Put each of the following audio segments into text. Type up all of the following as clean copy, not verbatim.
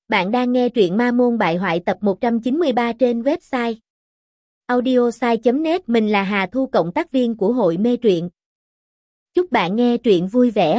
Bạn đang nghe truyện Ma Môn Bại Hoại tập 193 trên website audiosai.net. Mình là Hà Thu, cộng tác viên của hội mê truyện. Chúc bạn nghe truyện vui vẻ.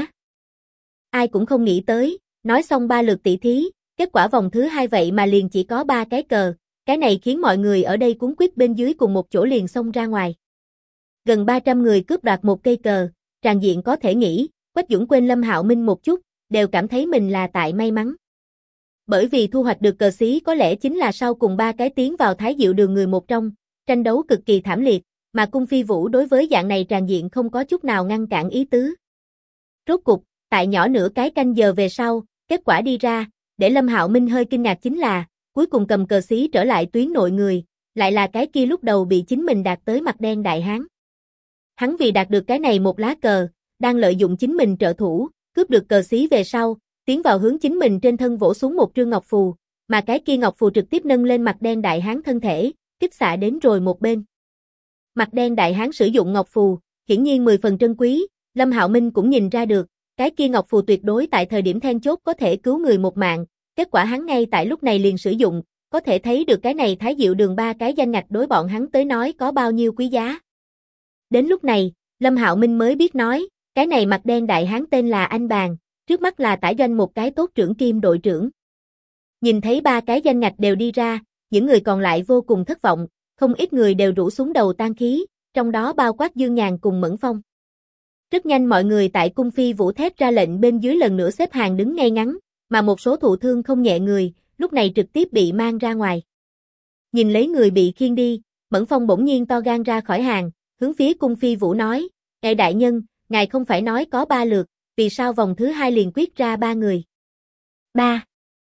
Ai cũng không nghĩ tới, nói xong 3 lượt tỷ thí, kết quả vòng thứ 2 vậy mà liền chỉ có 3 cái cờ. Cái này khiến mọi người ở đây cuống quýt bên dưới cùng một chỗ liền xông ra ngoài. Gần 300 người cướp đoạt một cây cờ, tràn diện có thể nghĩ, Quách Dũng quên Lâm Hạo Minh một chút, đều cảm thấy mình là tại may mắn. Bởi vì thu hoạch được cờ xí có lẽ chính là sau cùng 3 cái tiến vào Thái Diệu Đường người một trong, tranh đấu cực kỳ thảm liệt, mà Cung Phi Vũ đối với dạng này tràn diện không có chút nào ngăn cản ý tứ. Rốt cục, tại nhỏ nửa cái canh giờ về sau, kết quả đi ra, để Lâm Hạo Minh hơi kinh ngạc chính là, cuối cùng cầm cờ xí trở lại tuyến nội người, lại là cái kia lúc đầu bị chính mình đạt tới mặt đen đại hán. Hắn vì đạt được cái này một lá cờ, đang lợi dụng chính mình trợ thủ, cướp được cờ xí về sau, tiến vào hướng chính mình trên thân vỗ xuống một trương ngọc phù, mà cái kia ngọc phù trực tiếp nâng lên mặt đen đại hán thân thể, kích xạ đến rồi một bên. Mặt đen đại hán sử dụng ngọc phù, hiển nhiên 10 phần trân quý, Lâm Hạo Minh cũng nhìn ra được, cái kia ngọc phù tuyệt đối tại thời điểm then chốt có thể cứu người một mạng, kết quả hắn ngay tại lúc này liền sử dụng, có thể thấy được cái này Thái Diệu Đường 3 cái danh ngạch đối bọn hắn tới nói có bao nhiêu quý giá. Đến lúc này, Lâm Hạo Minh mới biết nói, cái này mặt đen đại hán tên là Anh Bàn, trước mắt là tả doanh một cái tốt trưởng kim đội trưởng. Nhìn thấy 3 cái danh ngạch đều đi ra, những người còn lại vô cùng thất vọng, không ít người đều rũ xuống đầu tan khí, trong đó bao quát Dương Nhàn cùng Mẫn Phong. Rất nhanh mọi người tại Cung Phi Vũ thét ra lệnh bên dưới lần nữa xếp hàng đứng ngay ngắn, mà một số thụ thương không nhẹ người, lúc này trực tiếp bị mang ra ngoài. Nhìn lấy người bị khiêng đi, Mẫn Phong bỗng nhiên to gan ra khỏi hàng, hướng phía Cung Phi Vũ nói, "Ngài đại nhân, ngài không phải nói có 3 lượt, vì sao vòng thứ 2 liền quyết ra 3 người?" 3.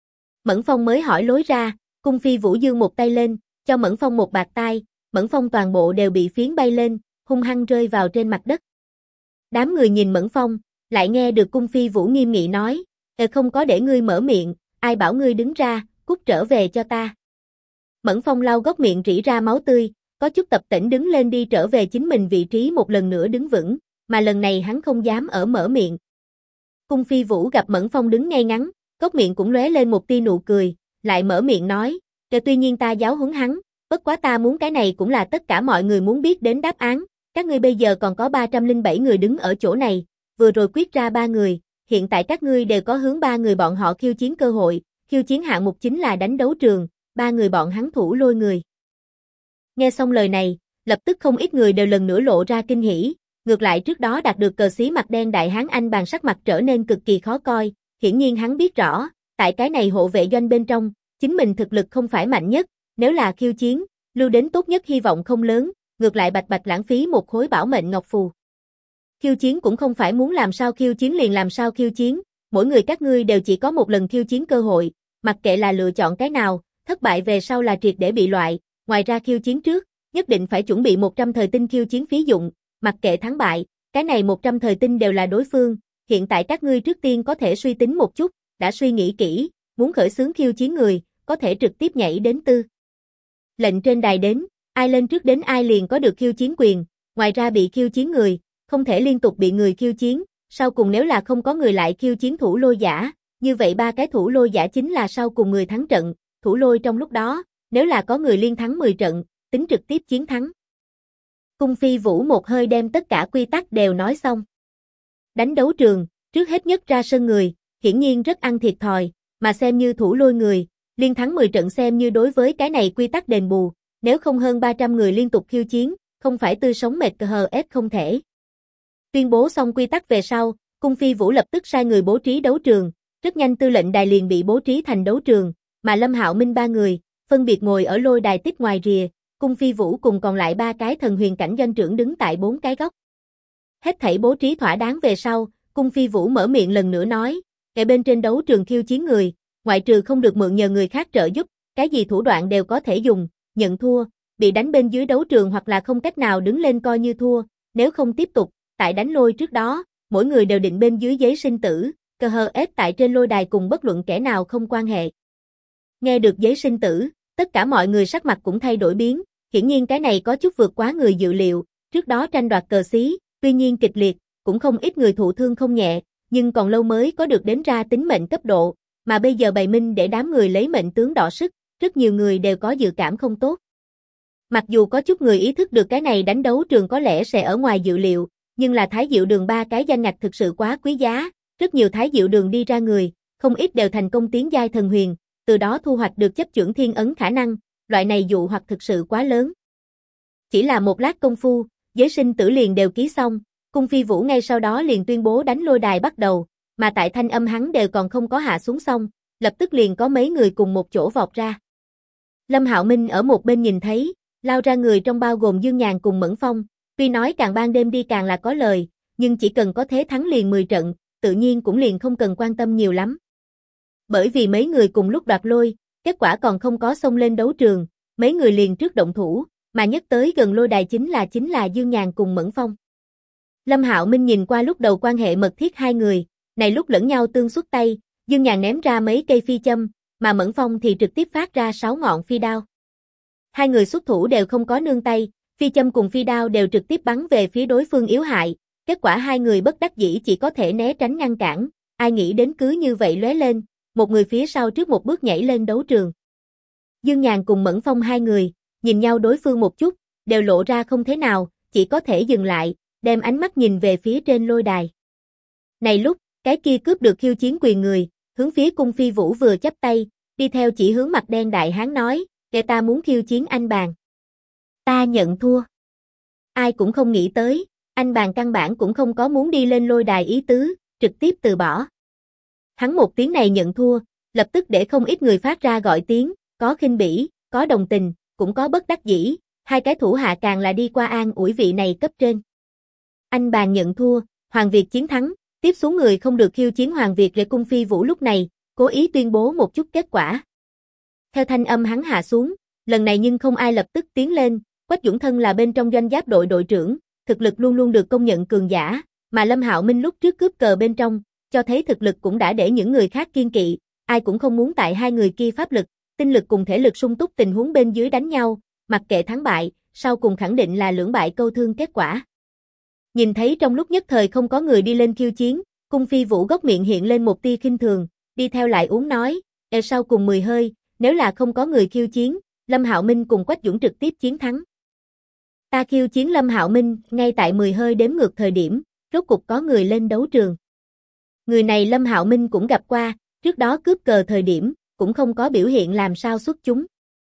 Mẫn Phong mới hỏi lối ra, Cung Phi Vũ giương một tay lên, cho Mẫn Phong một bạt tai, Mẫn Phong toàn bộ đều bị phiến bay lên, hung hăng rơi vào trên mặt đất. Đám người nhìn Mẫn Phong, lại nghe được Cung Phi Vũ nghiêm nghị nói, không có để ngươi mở miệng, ai bảo ngươi đứng ra, cút trở về cho ta." Mẫn Phong lau góc miệng rỉ ra máu tươi, có chút tập tễnh đứng lên đi trở về chính mình vị trí một lần nữa đứng vững, mà lần này hắn không dám ở mở miệng. Cung Phi Vũ gặp Mẫn Phong đứng ngay ngắn, cốc miệng cũng lóe lên một tia nụ cười, lại mở miệng nói, tuy nhiên ta giáo huấn hắn, bất quá ta muốn cái này cũng là tất cả mọi người muốn biết đến đáp án, các ngươi bây giờ còn có 307 người đứng ở chỗ này, vừa rồi quyết ra 3 người, hiện tại các ngươi đều có hướng 3 người bọn họ khiêu chiến cơ hội, khiêu chiến hạng mục chính là đánh đấu trường, 3 người bọn hắn thủ lôi người. Nghe xong lời này, lập tức không ít người đều lần nữa lộ ra kinh hỉ, ngược lại trước đó đạt được cờ xí mặt đen đại hán Anh Bàn sắc mặt trở nên cực kỳ khó coi, hiển nhiên hắn biết rõ, tại cái này hộ vệ doanh bên trong, chính mình thực lực không phải mạnh nhất, nếu là khiêu chiến, lưu đến tốt nhất hy vọng không lớn, ngược lại bạch bạch lãng phí một khối bảo mệnh ngọc phù. Khiêu chiến cũng không phải muốn làm sao khiêu chiến liền làm sao khiêu chiến, mỗi người các ngươi đều chỉ có một lần khiêu chiến cơ hội, mặc kệ là lựa chọn cái nào, thất bại về sau là triệt để bị loại, ngoài ra khiêu chiến trước, nhất định phải chuẩn bị 100 thời tinh khiêu chiến phí dụng, mặc kệ thắng bại, cái này 100 thời tinh đều là đối phương, hiện tại các ngươi trước tiên có thể suy tính một chút, đã suy nghĩ kỹ, muốn khởi xướng khiêu chiến người, có thể trực tiếp nhảy đến tư lệnh trên đài đến, ai lên trước đến ai liền có được khiêu chiến quyền, ngoài ra bị khiêu chiến người, không thể liên tục bị người khiêu chiến, sau cùng nếu là không có người lại khiêu chiến thủ lôi giả, như vậy 3 cái thủ lôi giả chính là sau cùng người thắng trận, thủ lôi trong lúc đó, nếu là có người liên thắng 10 trận, tính trực tiếp chiến thắng. Cung Phi Vũ một hơi đem tất cả quy tắc đều nói xong. Đánh đấu trường, trước hết nhất ra sân người, hiển nhiên rất ăn thiệt thòi, mà xem như thủ lôi người, liên thắng 10 trận xem như đối với cái này quy tắc đền bù, nếu không hơn 300 người liên tục khiêu chiến, không phải tươi sống mệt cờ ép không thể. Tuyên bố xong quy tắc về sau, Cung Phi Vũ lập tức sai người bố trí đấu trường, rất nhanh tư lệnh đài liền bị bố trí thành đấu trường, mà Lâm Hạo Minh 3 người, phân biệt ngồi ở lôi đài tích ngoài rìa, Cung Phi Vũ cùng còn lại 3 cái thần huyền cảnh doanh trưởng đứng tại 4 cái góc. Hết thảy bố trí thỏa đáng về sau, Cung Phi Vũ mở miệng lần nữa nói, ngay bên trên đấu trường khiêu chiến người, ngoại trừ không được mượn nhờ người khác trợ giúp, cái gì thủ đoạn đều có thể dùng, nhận thua, bị đánh bên dưới đấu trường hoặc là không cách nào đứng lên coi như thua, nếu không tiếp tục, tại đánh lôi trước đó, mỗi người đều định bên dưới giấy sinh tử, cờ ép tại trên lôi đài cùng bất luận kẻ nào không quan hệ. Nghe được giấy sinh tử, tất cả mọi người sắc mặt cũng thay đổi biến, hiển nhiên cái này có chút vượt quá người dự liệu, trước đó tranh đoạt cờ xí, tuy nhiên kịch liệt, cũng không ít người thụ thương không nhẹ, nhưng còn lâu mới có được đến ra tính mệnh cấp độ, mà bây giờ bày minh để đám người lấy mệnh tướng đọ sức, rất nhiều người đều có dự cảm không tốt. Mặc dù có chút người ý thức được cái này đánh đấu trường có lẽ sẽ ở ngoài dự liệu, nhưng là Thái Diệu Đường 3 cái danh ngạch thực sự quá quý giá, rất nhiều Thái Diệu Đường đi ra người, không ít đều thành công tiến giai thần huyền, từ đó thu hoạch được chấp chưởng thiên ấn khả năng, loại này dụ hoặc thực sự quá lớn. Chỉ là một lát công phu, giới sinh tử liền đều ký xong, Cung Phi Vũ ngay sau đó liền tuyên bố đánh lôi đài bắt đầu, mà tại thanh âm hắn đều còn không có hạ xuống xong, lập tức liền có mấy người cùng một chỗ vọt ra. Lâm Hạo Minh ở một bên nhìn thấy, lao ra người trong bao gồm Dương Nhàn cùng Mẫn Phong, tuy nói càng ban đêm đi càng là có lời, nhưng chỉ cần có thế thắng liền 10 trận, tự nhiên cũng liền không cần quan tâm nhiều lắm. Bởi vì mấy người cùng lúc đoạt lôi, kết quả còn không có xông lên đấu trường, mấy người liền trước động thủ, mà nhất tới gần lôi đài chính là Dương Nhàn cùng Mẫn Phong. Lâm Hạo Minh nhìn qua lúc đầu quan hệ mật thiết hai người, này lúc lẫn nhau tương xuất tay, Dương Nhàn ném ra mấy cây phi châm, mà Mẫn Phong thì trực tiếp phát ra 6 ngọn phi đao. Hai người xuất thủ đều không có nương tay, phi châm cùng phi đao đều trực tiếp bắn về phía đối phương yếu hại, kết quả hai người bất đắc dĩ chỉ có thể né tránh ngăn cản, ai nghĩ đến cứ như vậy lóe lên, một người phía sau trước một bước nhảy lên đấu trường. Dương Nhàn cùng Mẫn Phong hai người, nhìn nhau đối phương một chút, đều lộ ra không thế nào, chỉ có thể dừng lại, đem ánh mắt nhìn về phía trên lôi đài. Này lúc, cái kia cướp được khiêu chiến quyền người, hướng phía Cung Phi Vũ vừa chắp tay, đi theo chỉ hướng mặt đen đại hán nói, kẻ ta muốn khiêu chiến anh bàn. Ta nhận thua. Ai cũng không nghĩ tới, anh bàn căn bản cũng không có muốn đi lên lôi đài ý tứ, trực tiếp từ bỏ. Hắn một tiếng này nhận thua, lập tức để không ít người phát ra gọi tiếng, có khinh bỉ, có đồng tình, cũng có bất đắc dĩ, hai cái thủ hạ càng là đi qua an ủi vị này cấp trên. Anh bàn nhận thua, Hoàng Việt chiến thắng, tiếp xuống người không được khiêu chiến Hoàng Việt để Cung Phi Vũ lúc này, cố ý tuyên bố một chút kết quả. Theo thanh âm hắn hạ xuống, lần này nhưng không ai lập tức tiến lên, Quách Dũng thân là bên trong doanh giáp đội đội trưởng, thực lực luôn luôn được công nhận cường giả, mà Lâm Hạo Minh lúc trước cướp cờ bên trong, cho thấy thực lực cũng đã để những người khác kiên kỵ, ai cũng không muốn tại hai người kia pháp lực, tinh lực cùng thể lực sung túc tình huống bên dưới đánh nhau, mặc kệ thắng bại, sau cùng khẳng định là lưỡng bại câu thương kết quả. Nhìn thấy trong lúc nhất thời không có người đi lên khiêu chiến, Cung Phi Vũ góc miệng hiện lên một tia khinh thường, đi theo lại uống nói, sau cùng 10 hơi, nếu là không có người khiêu chiến, Lâm Hạo Minh cùng Quách Dũng trực tiếp chiến thắng. Ta khiêu chiến Lâm Hạo Minh, ngay tại 10 hơi đếm ngược thời điểm, rốt cục có người lên đấu trường. Người này Lâm Hạo Minh cũng gặp qua, trước đó cướp cờ thời điểm, cũng không có biểu hiện làm sao xuất chúng.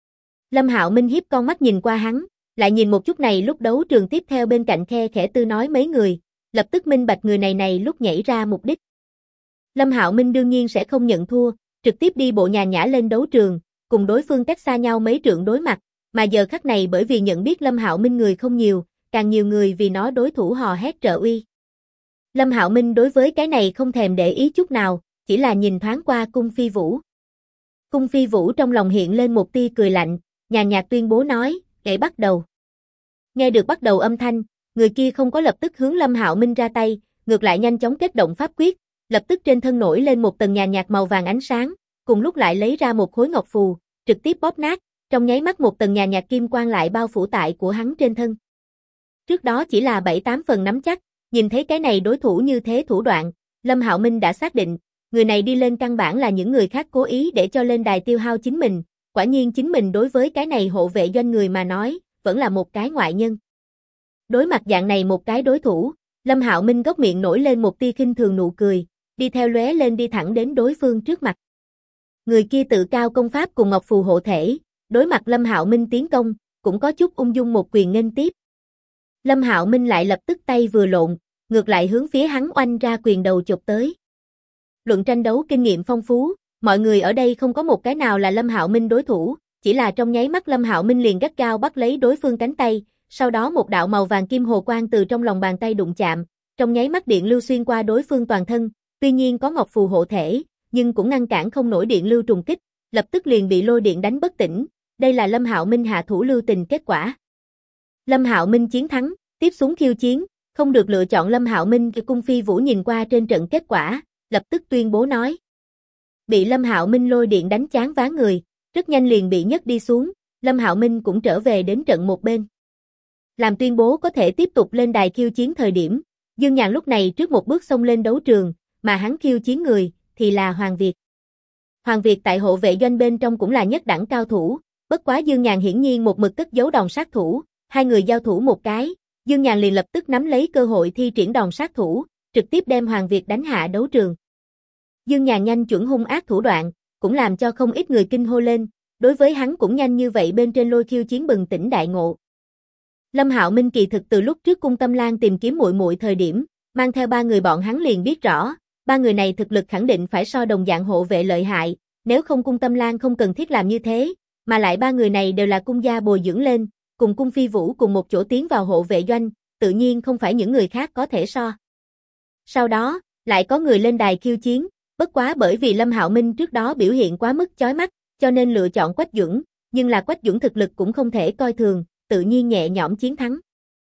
Lâm Hạo Minh hiếp con mắt nhìn qua hắn, lại nhìn một chút này lúc đấu trường tiếp theo bên cạnh khe khẽ tư nói mấy người, lập tức minh bạch người này lúc nhảy ra mục đích. Lâm Hạo Minh đương nhiên sẽ không nhận thua, trực tiếp đi bộ nhàn nhã lên đấu trường, cùng đối phương cách xa nhau mấy trượng đối mặt, mà giờ khắc này bởi vì nhận biết Lâm Hạo Minh người không nhiều, càng nhiều người vì nó đối thủ hò hét trợ uy. Lâm Hạo Minh đối với cái này không thèm để ý chút nào, chỉ là nhìn thoáng qua Cung Phi Vũ. Cung Phi Vũ trong lòng hiện lên một tia cười lạnh, nhàn nhạt tuyên bố nói, "Kẻ bắt đầu." Nghe được bắt đầu âm thanh, người kia không có lập tức hướng Lâm Hạo Minh ra tay, ngược lại nhanh chóng kết động pháp quyết, lập tức trên thân nổi lên một tầng nhàn nhạt màu vàng ánh sáng, cùng lúc lại lấy ra một khối ngọc phù, trực tiếp bóp nát, trong nháy mắt một tầng nhàn nhạt kim quang lại bao phủ tại của hắn trên thân. Trước đó chỉ là 7-8 phần nắm chắc, nhìn thấy cái này đối thủ như thế thủ đoạn, Lâm Hạo Minh đã xác định, người này đi lên căn bản là những người khác cố ý để cho lên đài tiêu hao chính mình, quả nhiên chính mình đối với cái này hộ vệ doanh người mà nói, vẫn là một cái ngoại nhân. Đối mặt dạng này một cái đối thủ, Lâm Hạo Minh góc miệng nổi lên một tia khinh thường nụ cười, đi theo lóe lên đi thẳng đến đối phương trước mặt. Người kia tự cao công pháp cùng ngọc phù hộ thể, đối mặt Lâm Hạo Minh tiến công, cũng có chút ung dung một quyền nghênh tiếp. Lâm Hạo Minh lại lập tức tay vừa lộn, ngược lại hướng phía hắn oanh ra quyền đầu chụp tới. Luận tranh đấu kinh nghiệm phong phú, mọi người ở đây không có một cái nào là Lâm Hạo Minh đối thủ, chỉ là trong nháy mắt Lâm Hạo Minh liền gắt gao bắt lấy đối phương cánh tay, sau đó một đạo màu vàng kim hồ quang từ trong lòng bàn tay đụng chạm, trong nháy mắt điện lưu xuyên qua đối phương toàn thân, tuy nhiên có ngọc phù hộ thể, nhưng cũng ngăn cản không nổi điện lưu trùng kích, lập tức liền bị lôi điện đánh bất tỉnh, đây là Lâm Hạo Minh hạ thủ lưu tình kết quả. Lâm Hạo Minh chiến thắng, tiếp xuống khiêu chiến, không được lựa chọn Lâm Hạo Minh. Cung Phi Vũ nhìn qua trên trận kết quả, lập tức tuyên bố nói. Bị Lâm Hạo Minh lôi điện đánh chán ván người, rất nhanh liền bị nhấc đi xuống, Lâm Hạo Minh cũng trở về đến trận một bên. Làm tuyên bố có thể tiếp tục lên đài khiêu chiến thời điểm, Dương Nhàn lúc này trước một bước xông lên đấu trường, mà hắn khiêu chiến người, thì là Hoàng Việt. Hoàng Việt tại hộ vệ doanh bên trong cũng là nhất đẳng cao thủ, bất quá Dương Nhàn hiển nhiên một mực cất giấu đòn sát thủ, hai người giao thủ một cái, Dương Nhàn liền lập tức nắm lấy cơ hội thi triển đòn sát thủ, trực tiếp đem Hoàng Việt đánh hạ đấu trường. Dương Nhàn nhanh chuẩn hung ác thủ đoạn, cũng làm cho không ít người kinh hô lên, đối với hắn cũng nhanh như vậy bên trên Lôi Khiêu Chiến bừng tỉnh đại ngộ. Lâm Hạo Minh kỳ thực từ lúc trước Cung Tâm Lan tìm kiếm muội muội thời điểm, mang theo ba người bọn hắn liền biết rõ, ba người này thực lực khẳng định phải so đồng dạng hộ vệ lợi hại, nếu không Cung Tâm Lan không cần thiết làm như thế, mà lại ba người này đều là cung gia bồi dưỡng lên, cùng Cung Phi Vũ cùng một chỗ tiến vào hộ vệ doanh, tự nhiên không phải những người khác có thể so. Sau đó, lại có người lên đài khiêu chiến, bất quá bởi vì Lâm Hạo Minh trước đó biểu hiện quá mức chói mắt, cho nên lựa chọn Quách Duẩn, nhưng là Quách Duẩn thực lực cũng không thể coi thường, tự nhiên nhẹ nhõm chiến thắng.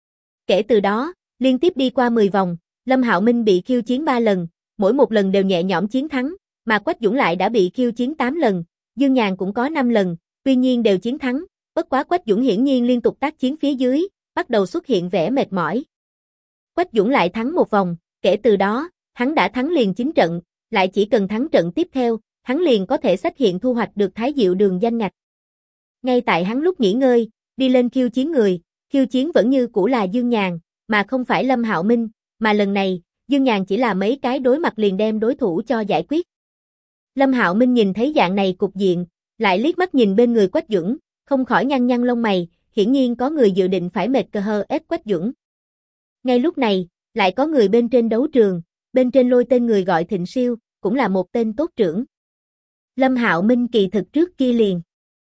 Kể từ đó, liên tiếp đi qua 10 vòng, Lâm Hạo Minh bị khiêu chiến 3 lần, mỗi một lần đều nhẹ nhõm chiến thắng, mà Quách Duẩn lại đã bị khiêu chiến 8 lần, Dương Nhàn cũng có 5 lần, tuy nhiên đều chiến thắng, bất quá Quách Duẩn hiển nhiên liên tục tác chiến phía dưới, bắt đầu xuất hiện vẻ mệt mỏi. Quách Duẩn lại thắng một vòng, kể từ đó, hắn đã thắng liền 9 trận, lại chỉ cần thắng trận tiếp theo, hắn liền có thể xác hiện thu hoạch được Thái Diệu Đường danh ngạch. Ngay tại hắn lúc nghỉ ngơi, đi lên khiêu chiến người, khiêu chiến vẫn như cũ là Dương Nhàn, mà không phải Lâm Hạo Minh, mà lần này, Dương Nhàn chỉ là mấy cái đối mặt liền đem đối thủ cho giải quyết. Lâm Hạo Minh nhìn thấy dạng này cục diện, lại liếc mắt nhìn bên người Quách Duẩn, không khỏi nhăn nhăn lông mày, hiển nhiên có người dự định phải mệt cờ hơ ép Quách Duẩn. Ngay lúc này, lại có người bên trên đấu trường, bên trên lôi tên người gọi Thịnh Siêu, cũng là một tên tốt trưởng. Lâm Hạo Minh kỳ thực trước kia liền.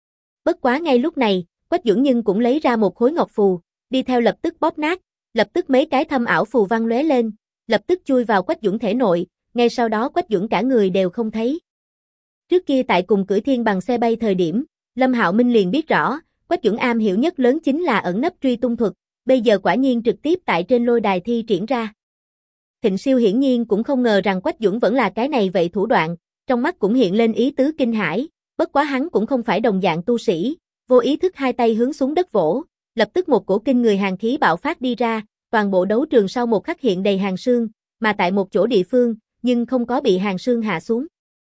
Bất quá ngay lúc này, Quách Duẩn nhưng cũng lấy ra một khối ngọc phù, đi theo lập tức bóp nát, lập tức mấy cái thâm ảo phù văn lóe lên, lập tức chui vào Quách Duẩn thể nội, ngay sau đó Quách Duẩn cả người đều không thấy. Trước kia tại cùng cưỡi thiên bằng xe bay thời điểm, Lâm Hạo Minh liền biết rõ, Quách Duẩn am hiểu nhất lớn chính là ẩn nấp truy tung thuật, bây giờ quả nhiên trực tiếp tại trên lôi đài thi triển ra. Thịnh Siêu hiển nhiên cũng không ngờ rằng Quách Duẩn vẫn là cái này vậy thủ đoạn, trong mắt cũng hiện lên ý tứ kinh hãi, bất quá hắn cũng không phải đồng dạng tu sĩ, vô ý thức hai tay hướng xuống đất vỗ, lập tức một cổ kinh người hàn khí bạo phát đi ra, toàn bộ đấu trường sau một khắc hiện đầy hàn sương, mà tại một chỗ địa phương, nhưng không có bị hàn sương hạ xuống.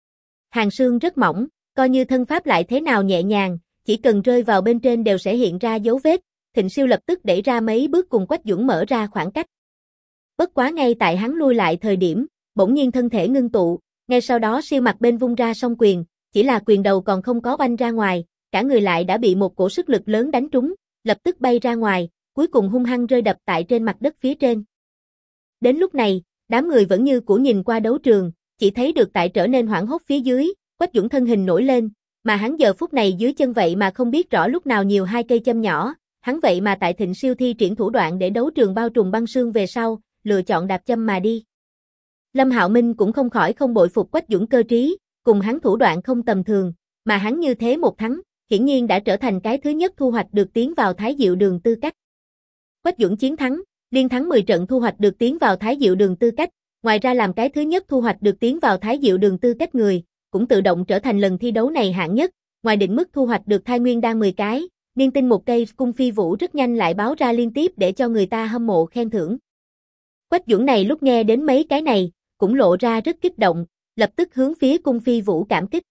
Hàn sương rất mỏng, coi như thân pháp lại thế nào nhẹ nhàng, chỉ cần rơi vào bên trên đều sẽ hiện ra dấu vết, Thịnh Siêu lập tức đẩy ra mấy bước cùng Quách Duẩn mở ra khoảng cách. Bất quá ngay tại hắn lui lại thời điểm, bỗng nhiên thân thể ngưng tụ, ngay sau đó siêu mặt bên vung ra song quyền, chỉ là quyền đầu còn không có oanh ra ngoài, cả người lại đã bị một cổ sức lực lớn đánh trúng, lập tức bay ra ngoài, cuối cùng hung hăng rơi đập tại trên mặt đất phía trên. Đến lúc này, đám người vẫn như cũ nhìn qua đấu trường, chỉ thấy được tại trở nên hoảng hốt phía dưới, Quách Duẩn thân hình nổi lên, mà hắn giờ phút này dưới chân vậy mà không biết rõ lúc nào nhiều hai cây châm nhỏ, hắn vậy mà tại Thịnh Siêu thi triển thủ đoạn để đấu trường bao trùm băng sương về sau, lựa chọn đạp châm mà đi. Lâm Hạo Minh cũng không khỏi không bội phục Quách Duẩn cơ trí, cùng hắn thủ đoạn không tầm thường, mà hắn như thế một thắng, hiển nhiên đã trở thành cái thứ nhất thu hoạch được tiến vào Thái Diệu Đường tư cách. Quách Duẩn chiến thắng, liên thắng 10 trận thu hoạch được tiến vào Thái Diệu Đường tư cách, ngoài ra làm cái thứ nhất thu hoạch được tiến vào Thái Diệu Đường tư cách người, cũng tự động trở thành lần thi đấu này hạng nhất, ngoài định mức thu hoạch được thai nguyên đan 10 cái, niên tinh một cây, Cung Phi Vũ rất nhanh lại báo ra liên tiếp để cho người ta hâm mộ khen thưởng. Quách Duẩn này lúc nghe đến mấy cái này, cũng lộ ra rất kích động, lập tức hướng phía Cung Phi Vũ cảm kích.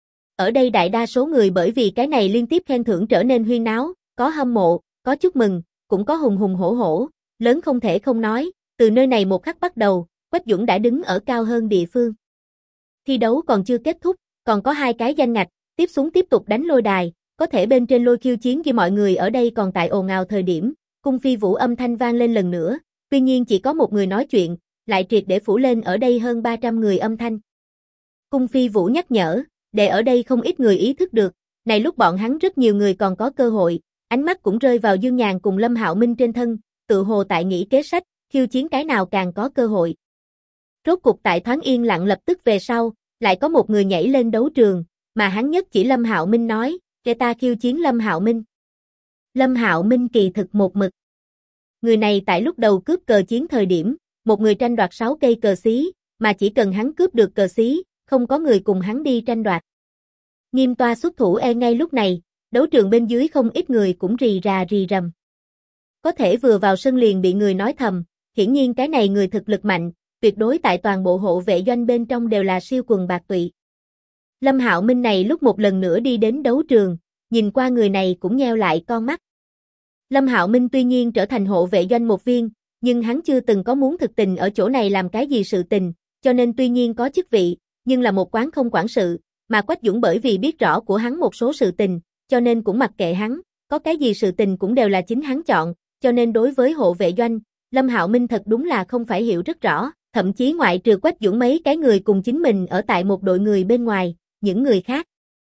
Ở đây đại đa số người bởi vì cái này liên tiếp khen thưởng trở nên huyên náo, có hâm mộ, có chúc mừng, cũng có hùng hùng hổ hổ, lớn không thể không nói, từ nơi này một khắc bắt đầu, Quách Duẩn đã đứng ở cao hơn địa phương. Thi đấu còn chưa kết thúc, còn có 2 cái danh ngạch, tiếp xuống tiếp tục đánh lôi đài, có thể bên trên lôi khiêu chiến khi mọi người ở đây còn tại ồn ào thời điểm, Cung Phi Vũ âm thanh vang lên lần nữa, tuy nhiên chỉ có một người nói chuyện, lại triệt để phủ lên ở đây hơn 300 người âm thanh. Cung Phi Vũ nhắc nhở, để ở đây không ít người ý thức được, này lúc bọn hắn rất nhiều người còn có cơ hội, ánh mắt cũng rơi vào Dương Nhàn cùng Lâm Hạo Minh trên thân, tự hồ tại nghĩ kế sách, khiêu chiến cái nào càng có cơ hội. Rốt cục tại thoáng yên lặng lập tức về sau, lại có một người nhảy lên đấu trường, mà hắn nhất chỉ Lâm Hạo Minh nói, để ta khiêu chiến Lâm Hạo Minh. Lâm Hạo Minh kỳ thực một mực. Người này tại lúc đầu cướp cờ chiến thời điểm, một người tranh đoạt 6 cây cờ xí, mà chỉ cần hắn cướp được cờ xí, không có người cùng hắn đi tranh đoạt. Nghiêm toa xuất thủ ngay lúc này, đấu trường bên dưới không ít người cũng rì rà rì rầm. Có thể vừa vào sân liền bị người nói thầm, hiển nhiên cái này người thực lực mạnh, tuyệt đối tại toàn bộ hộ vệ doanh bên trong đều là siêu quần bạc tụy. Lâm Hạo Minh này lúc một lần nữa đi đến đấu trường, nhìn qua người này cũng nheo lại con mắt. Lâm Hạo Minh tuy nhiên trở thành hộ vệ doanh một viên, nhưng hắn chưa từng có muốn thực tình ở chỗ này làm cái gì sự tình, cho nên tuy nhiên có chức vị, nhưng là một quán không quản sự, mà Quách Dũng bởi vì biết rõ của hắn một số sự tình, cho nên cũng mặc kệ hắn, có cái gì sự tình cũng đều là chính hắn chọn, cho nên đối với hộ vệ doanh, Lâm Hạo Minh thật đúng là không phải hiểu rất rõ, thậm chí ngoại trừ Quách Dũng mấy cái người cùng chính mình ở tại một đội người bên ngoài, những người khác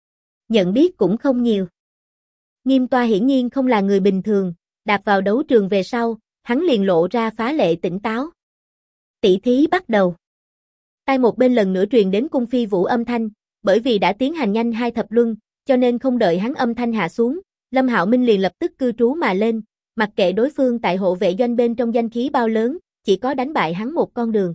nhận biết cũng không nhiều. Nghiêm Toa hiển nhiên không là người bình thường, đạp vào đấu trường về sau, hắn liền lộ ra phá lệ tỉnh táo. Tỷ thí bắt đầu. Tai một bên lần nữa truyền đến cung phi vũ âm thanh, bởi vì đã tiến hành nhanh 2 thập luân, cho nên không đợi hắn âm thanh hạ xuống, Lâm Hạo Minh liền lập tức cư trú mà lên, mặc kệ đối phương tại hộ vệ doanh bên trong danh khí bao lớn, chỉ có đánh bại hắn một con đường.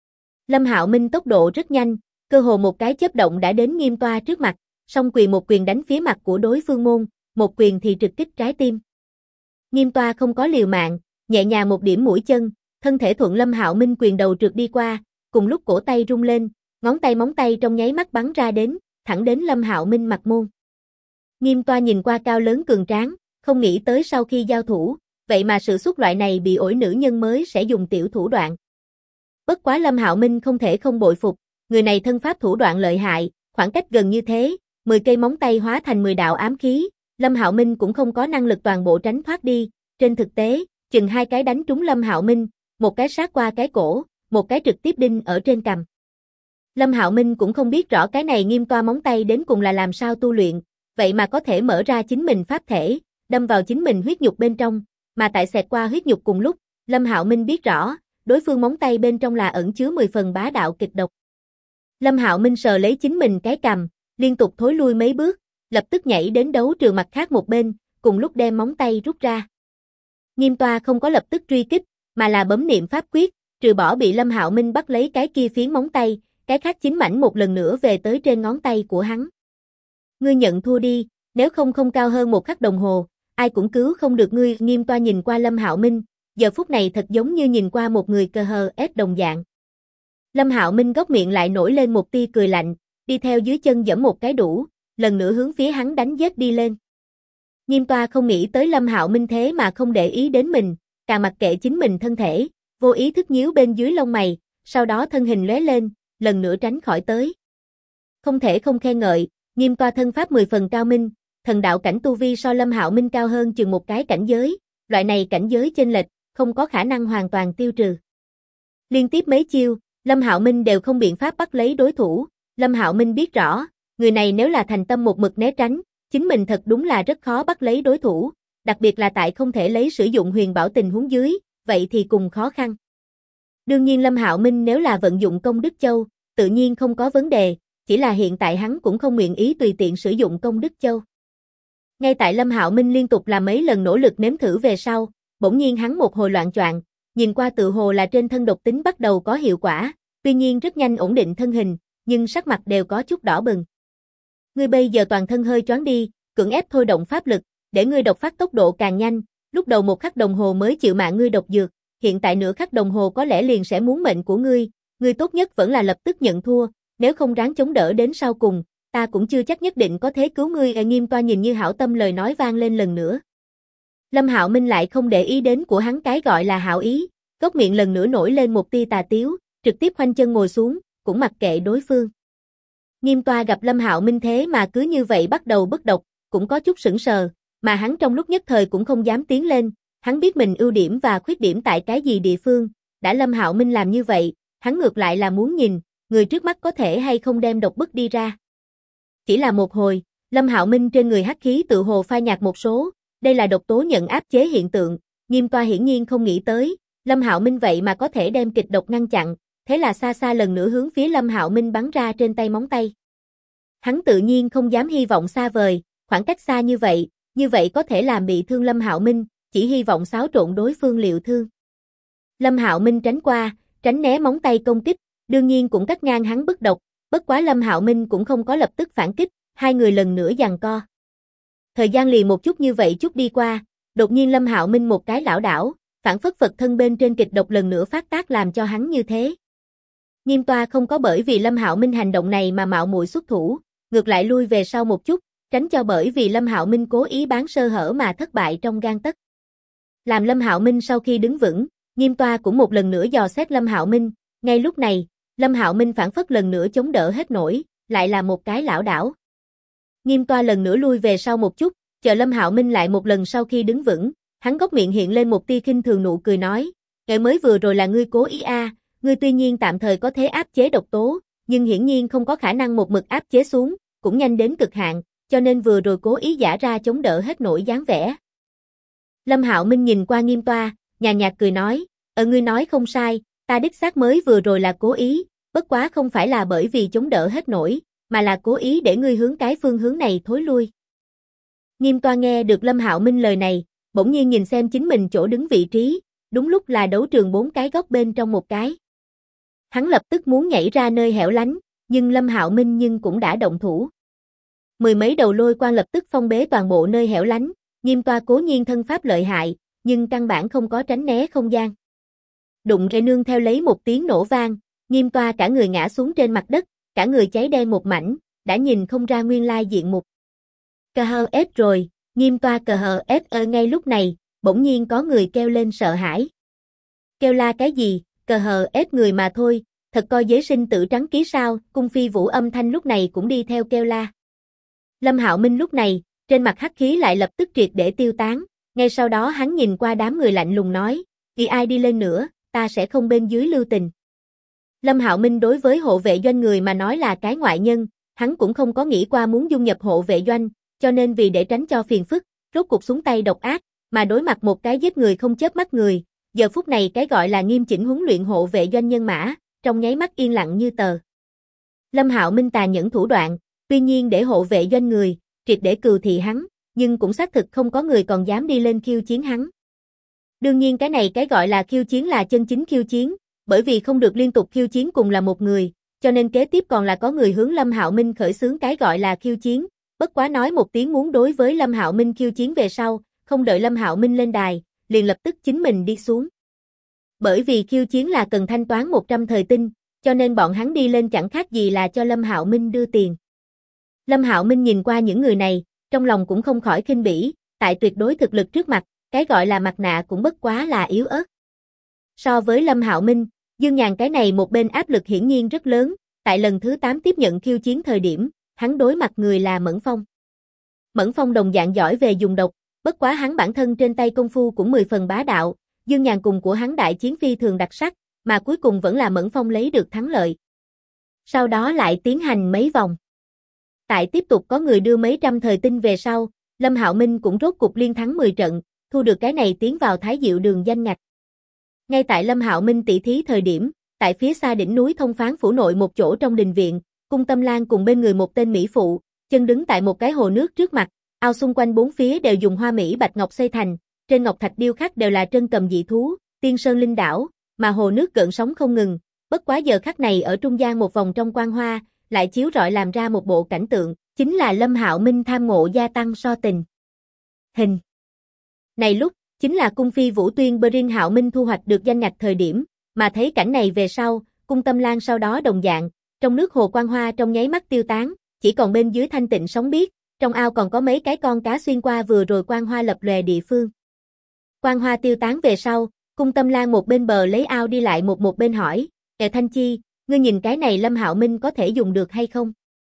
Lâm Hạo Minh tốc độ rất nhanh, cơ hồ một cái chớp động đã đến Nghiêm Toa trước mặt, song quyền một quyền đánh phía mặt của đối phương môn, một quyền thì trực kích trái tim. Nghiêm Toa không có liều mạng, nhẹ nhàng một điểm mũi chân, thân thể thuận Lâm Hạo Minh quyền đầu trượt đi qua, cùng lúc cổ tay rung lên, ngón tay móng tay trong nháy mắt bắn ra đến, thẳng đến Lâm Hạo Minh mặt môn. Nghiêm Toa nhìn qua cao lớn cường tráng, không nghĩ tới sau khi giao thủ, vậy mà sự xuất loại này bị ổi nữ nhân mới sẽ dùng tiểu thủ đoạn. Bất quá Lâm Hạo Minh không thể không bội phục, người này thân pháp thủ đoạn lợi hại, khoảng cách gần như thế, 10 cây móng tay hóa thành 10 đạo ám khí, Lâm Hạo Minh cũng không có năng lực toàn bộ tránh thoát đi, trên thực tế, chừng 2 cái đánh trúng Lâm Hạo Minh, một cái sát qua cái cổ, một cái trực tiếp đinh ở trên cằm. Lâm Hạo Minh cũng không biết rõ cái này Nghiêm Toa móng tay đến cùng là làm sao tu luyện, vậy mà có thể mở ra chính mình pháp thể, đâm vào chính mình huyết nhục bên trong, mà tại xẹt qua huyết nhục cùng lúc, Lâm Hạo Minh biết rõ, đối phương móng tay bên trong là ẩn chứa 10 phần bá đạo kịch độc. Lâm Hạo Minh sờ lấy chính mình cái cằm, liên tục thối lui mấy bước, lập tức nhảy đến đấu trường mặt khác một bên, cùng lúc đem móng tay rút ra. Nghiêm Toa không có lập tức truy kích, mà là bấm niệm pháp quyết, trừ bỏ bị Lâm Hạo Minh bắt lấy cái kia phiến móng tay, cái khác chính mảnh một lần nữa về tới trên ngón tay của hắn. Ngươi nhận thua đi, nếu không cao hơn 1 khắc đồng hồ, ai cũng cứu không được ngươi. Nghiêm Toa nhìn qua Lâm Hạo Minh, giờ phút này thật giống như nhìn qua một người cờ hờ ép đồng dạng. Lâm Hạo Minh góc miệng lại nổi lên một tia cười lạnh, đi theo dưới chân giẫm một cái đũa, lần nữa hướng phía hắn đánh giết đi lên. Nghiêm Toa không nghĩ tới Lâm Hạo Minh thế mà không để ý đến mình, càng mặc kệ chính mình thân thể, vô ý thức nhíu bên dưới lông mày, sau đó thân hình lóe lên, lần nữa tránh khỏi tới. Không thể không khen ngợi, Nghiêm Toa thân pháp 10 phần cao minh, thần đạo cảnh tu vi so Lâm Hạo Minh cao hơn chừng một cái cảnh giới, loại này cảnh giới chênh lệch, không có khả năng hoàn toàn tiêu trừ. Liên tiếp mấy chiêu, Lâm Hạo Minh đều không biện pháp bắt lấy đối thủ, Lâm Hạo Minh biết rõ, người này nếu là thành tâm một mực né tránh, chính mình thật đúng là rất khó bắt lấy đối thủ, đặc biệt là tại không thể lấy sử dụng huyền bảo tình huống dưới, vậy thì cùng khó khăn. Đương nhiên Lâm Hạo Minh nếu là vận dụng công đức châu, tự nhiên không có vấn đề, chỉ là hiện tại hắn cũng không nguyện ý tùy tiện sử dụng công đức châu. Ngay tại Lâm Hạo Minh liên tục làm mấy lần nỗ lực nếm thử về sau, bỗng nhiên hắn một hồi loạn choạng, nhìn qua tự hồ là trên thân độc tính bắt đầu có hiệu quả, tuy nhiên rất nhanh ổn định thân hình, nhưng sắc mặt đều có chút đỏ bừng. Ngươi bây giờ toàn thân hơi choáng đi, cưỡng ép thôi động pháp lực, để ngươi độc phát tốc độ càng nhanh, lúc đầu 1 khắc đồng hồ mới chịu mạng ngươi độc dược, hiện tại nửa khắc đồng hồ có lẽ liền sẽ muốn mệnh của ngươi tốt nhất vẫn là lập tức nhận thua, nếu không ráng chống đỡ đến sau cùng, ta cũng chưa chắc nhất định có thể cứu ngươi. Nghiêm Toa nhìn như hảo tâm lời nói vang lên lần nữa. Lâm Hạo Minh lại không để ý đến của hắn cái gọi là hảo ý, góc miệng lần nữa nổi lên một tia tà tiếu, trực tiếp khoanh chân ngồi xuống, cũng mặc kệ đối phương. Nghiêm Toa gặp Lâm Hạo Minh thế mà cứ như vậy bắt đầu bất độc, cũng có chút sững sờ, mà hắn trong lúc nhất thời cũng không dám tiến lên, hắn biết mình ưu điểm và khuyết điểm tại cái gì địa phương, đã Lâm Hạo Minh làm như vậy, hắn ngược lại là muốn nhìn, người trước mắt có thể hay không đem độc bức đi ra. Chỉ là một hồi, Lâm Hạo Minh trên người hắc khí tự hồ phai nhạt một số, đây là độc tố nhận áp chế hiện tượng, Nghiêm Toa hiển nhiên không nghĩ tới, Lâm Hạo Minh vậy mà có thể đem kịch độc ngăn chặn, thế là xa xa lần nữa hướng phía Lâm Hạo Minh bắn ra trên tay móng tay. Hắn tự nhiên không dám hy vọng xa vời, khoảng cách xa như vậy có thể làm bị thương Lâm Hạo Minh, chỉ hy vọng xáo trộn đối phương liệu thương. Lâm Hạo Minh tránh qua, tránh né móng tay công kích, đương nhiên cũng cắt ngang hắn bức độc, bất quá Lâm Hạo Minh cũng không có lập tức phản kích, hai người lần nữa giằng co. Thời gian liền một chút như vậy chút đi qua, đột nhiên Lâm Hạo Minh một cái lảo đảo, phản phất Phật thân bên trên kịch độc lần nữa phát tác làm cho hắn như thế. Nghiêm Toa không có bởi vì Lâm Hạo Minh hành động này mà mạo muội xuất thủ, ngược lại lui về sau một chút, tránh cho bởi vì Lâm Hạo Minh cố ý bán sơ hở mà thất bại trong gang tấc. Làm Lâm Hạo Minh sau khi đứng vững, Nghiêm Toa cũng một lần nữa dò xét Lâm Hạo Minh, ngay lúc này, Lâm Hạo Minh phản phất lần nữa chống đỡ hết nổi, lại là một cái lảo đảo. Nghiêm Toa lần nữa lui về sau một chút, chờ Lâm Hạo Minh lại một lần sau khi đứng vững, hắn góc miệng hiện lên một tia khinh thường nụ cười nói, "Kể mới vừa rồi là ngươi cố ý ngươi tuy nhiên tạm thời có thể áp chế độc tố, nhưng hiển nhiên không có khả năng một mực áp chế xuống, cũng nhanh đến cực hạn, cho nên vừa rồi cố ý giả ra chống đỡ hết nổi dáng vẻ." Lâm Hạo Minh nhìn qua Nghiêm Toa, nhàn nhạt cười nói, ngươi nói không sai, ta đích xác mới vừa rồi là cố ý, bất quá không phải là bởi vì chống đỡ hết nổi, mà là cố ý để ngươi hướng cái phương hướng này thối lui." Nghiêm Toa nghe được Lâm Hạo Minh lời này, bỗng nhiên nhìn xem chính mình chỗ đứng vị trí, đúng lúc là đấu trường 4 cái góc bên trong một cái. Hắn lập tức muốn nhảy ra nơi hẻo lánh, nhưng Lâm Hạo Minh nhưng cũng đã động thủ. Mười mấy đầu lôi quang lập tức phong bế toàn bộ nơi hẻo lánh, Nghiêm Toa cố nhiên thân pháp lợi hại, nhưng căn bản không có tránh né không gian. Đụng rẽ nương theo lấy một tiếng nổ vang, Nghiêm Toa cả người ngã xuống trên mặt đất, cả người cháy đen một mảnh, đã nhìn không ra nguyên lai diện mục. Cờ hờ ép rồi, Nghiêm Toa cờ hờ ép ngay lúc này, bỗng nhiên có người kêu lên sợ hãi. Kêu la cái gì, cờ hờ ép người mà thôi, thật coi giới sinh tử trắng ký sao, cung phi vũ âm thanh lúc này cũng đi theo kêu la. Lâm Hạo Minh lúc này, trên mặt hắc khí lại lập tức triệt để tiêu tán, ngay sau đó hắn nhìn qua đám người lạnh lùng nói, "Vì ai đi lên nữa, ta sẽ không bên dưới lưu tình." Lâm Hạo Minh đối với hộ vệ doanh người mà nói là cái ngoại nhân, hắn cũng không có nghĩ qua muốn dung nhập hộ vệ doanh, cho nên vì để tránh cho phiền phức, rốt cuộc xuống tay độc ác, mà đối mặt một cái giết người không chớp mắt người, giờ phút này cái gọi là nghiêm chỉnh huấn luyện hộ vệ doanh nhân mã, trong nháy mắt yên lặng như tờ. Lâm Hạo Minh tàn nhẫn thủ đoạn, tuy nhiên để hộ vệ doanh người, triệt để cừu thị hắn, nhưng cũng xác thực không có người còn dám đi lên khiêu chiến hắn. Đương nhiên cái này cái gọi là khiêu chiến là chân chính khiêu chiến, bởi vì không được liên tục khiêu chiến cùng là một người, cho nên kế tiếp còn là có người hướng Lâm Hạo Minh khởi xướng cái gọi là khiêu chiến, bất quá nói một tiếng muốn đối với Lâm Hạo Minh khiêu chiến về sau, không đợi Lâm Hạo Minh lên đài, liền lập tức chính mình đi xuống. Bởi vì khiêu chiến là cần thanh toán 100 thời tinh, cho nên bọn hắn đi lên chẳng khác gì là cho Lâm Hạo Minh đưa tiền. Lâm Hạo Minh nhìn qua những người này, trong lòng cũng không khỏi khinh bỉ, tại tuyệt đối thực lực trước mặt, cái gọi là mặt nạ cũng bất quá là yếu ớt. So với Lâm Hạo Minh, Dương Nhàn cái này một bên áp lực hiển nhiên rất lớn, tại lần thứ 8 tiếp nhận khiêu chiến thời điểm, hắn đối mặt người là Mẫn Phong. Mẫn Phong đồng dạng giỏi về dùng độc, bất quá hắn bản thân trên tay công phu cũng 10 phần bá đạo, Dương Nhàn cùng của hắn đại chiến phi thường đặc sắc, mà cuối cùng vẫn là Mẫn Phong lấy được thắng lợi. Sau đó lại tiến hành mấy vòng. Tại tiếp tục có người đưa mấy trăm thời tinh về sau, Lâm Hạo Minh cũng rốt cục liên thắng 10 trận, thu được cái này tiến vào Thái Diệu Đường danh ngạch. Ngay tại Lâm Hạo Minh tỷ thí thời điểm, tại phía xa đỉnh núi Thông Phán phủ nội một chỗ trong đình viện, Cung Tâm Lan cùng bên người một tên mỹ phụ, chân đứng tại một cái hồ nước trước mặt, ao xung quanh bốn phía đều dùng hoa mỹ bạch ngọc xây thành, trên ngọc thạch điêu khắc đều là trân cầm dị thú, tiên sơn linh đảo, mà hồ nước gợn sóng không ngừng, bất quá giờ khắc này ở trung gian một vòng trong quang hoa, lại chiếu rọi làm ra một bộ cảnh tượng, chính là Lâm Hạo Minh tham ngộ gia tăng so tình. Hình này lúc, chính là cung phi Vũ Tuyên Brin Hạo Minh thu hoạch được danh ngạch thời điểm, mà thấy cảnh này về sau, Cung Tâm Lan sau đó đồng dạng, trong nước hồ quang hoa trong nháy mắt tiêu tán, chỉ còn bên dưới thanh tịnh sóng biếc, trong ao còn có mấy cái con cá xuyên qua vừa rồi quang hoa lập lòe địa phương. Quang hoa tiêu tán về sau, Cung Tâm Lan một bên bờ lấy ao đi lại một bên hỏi, Thanh Chi, ngươi nhìn cái này Lâm Hạo Minh có thể dùng được hay không?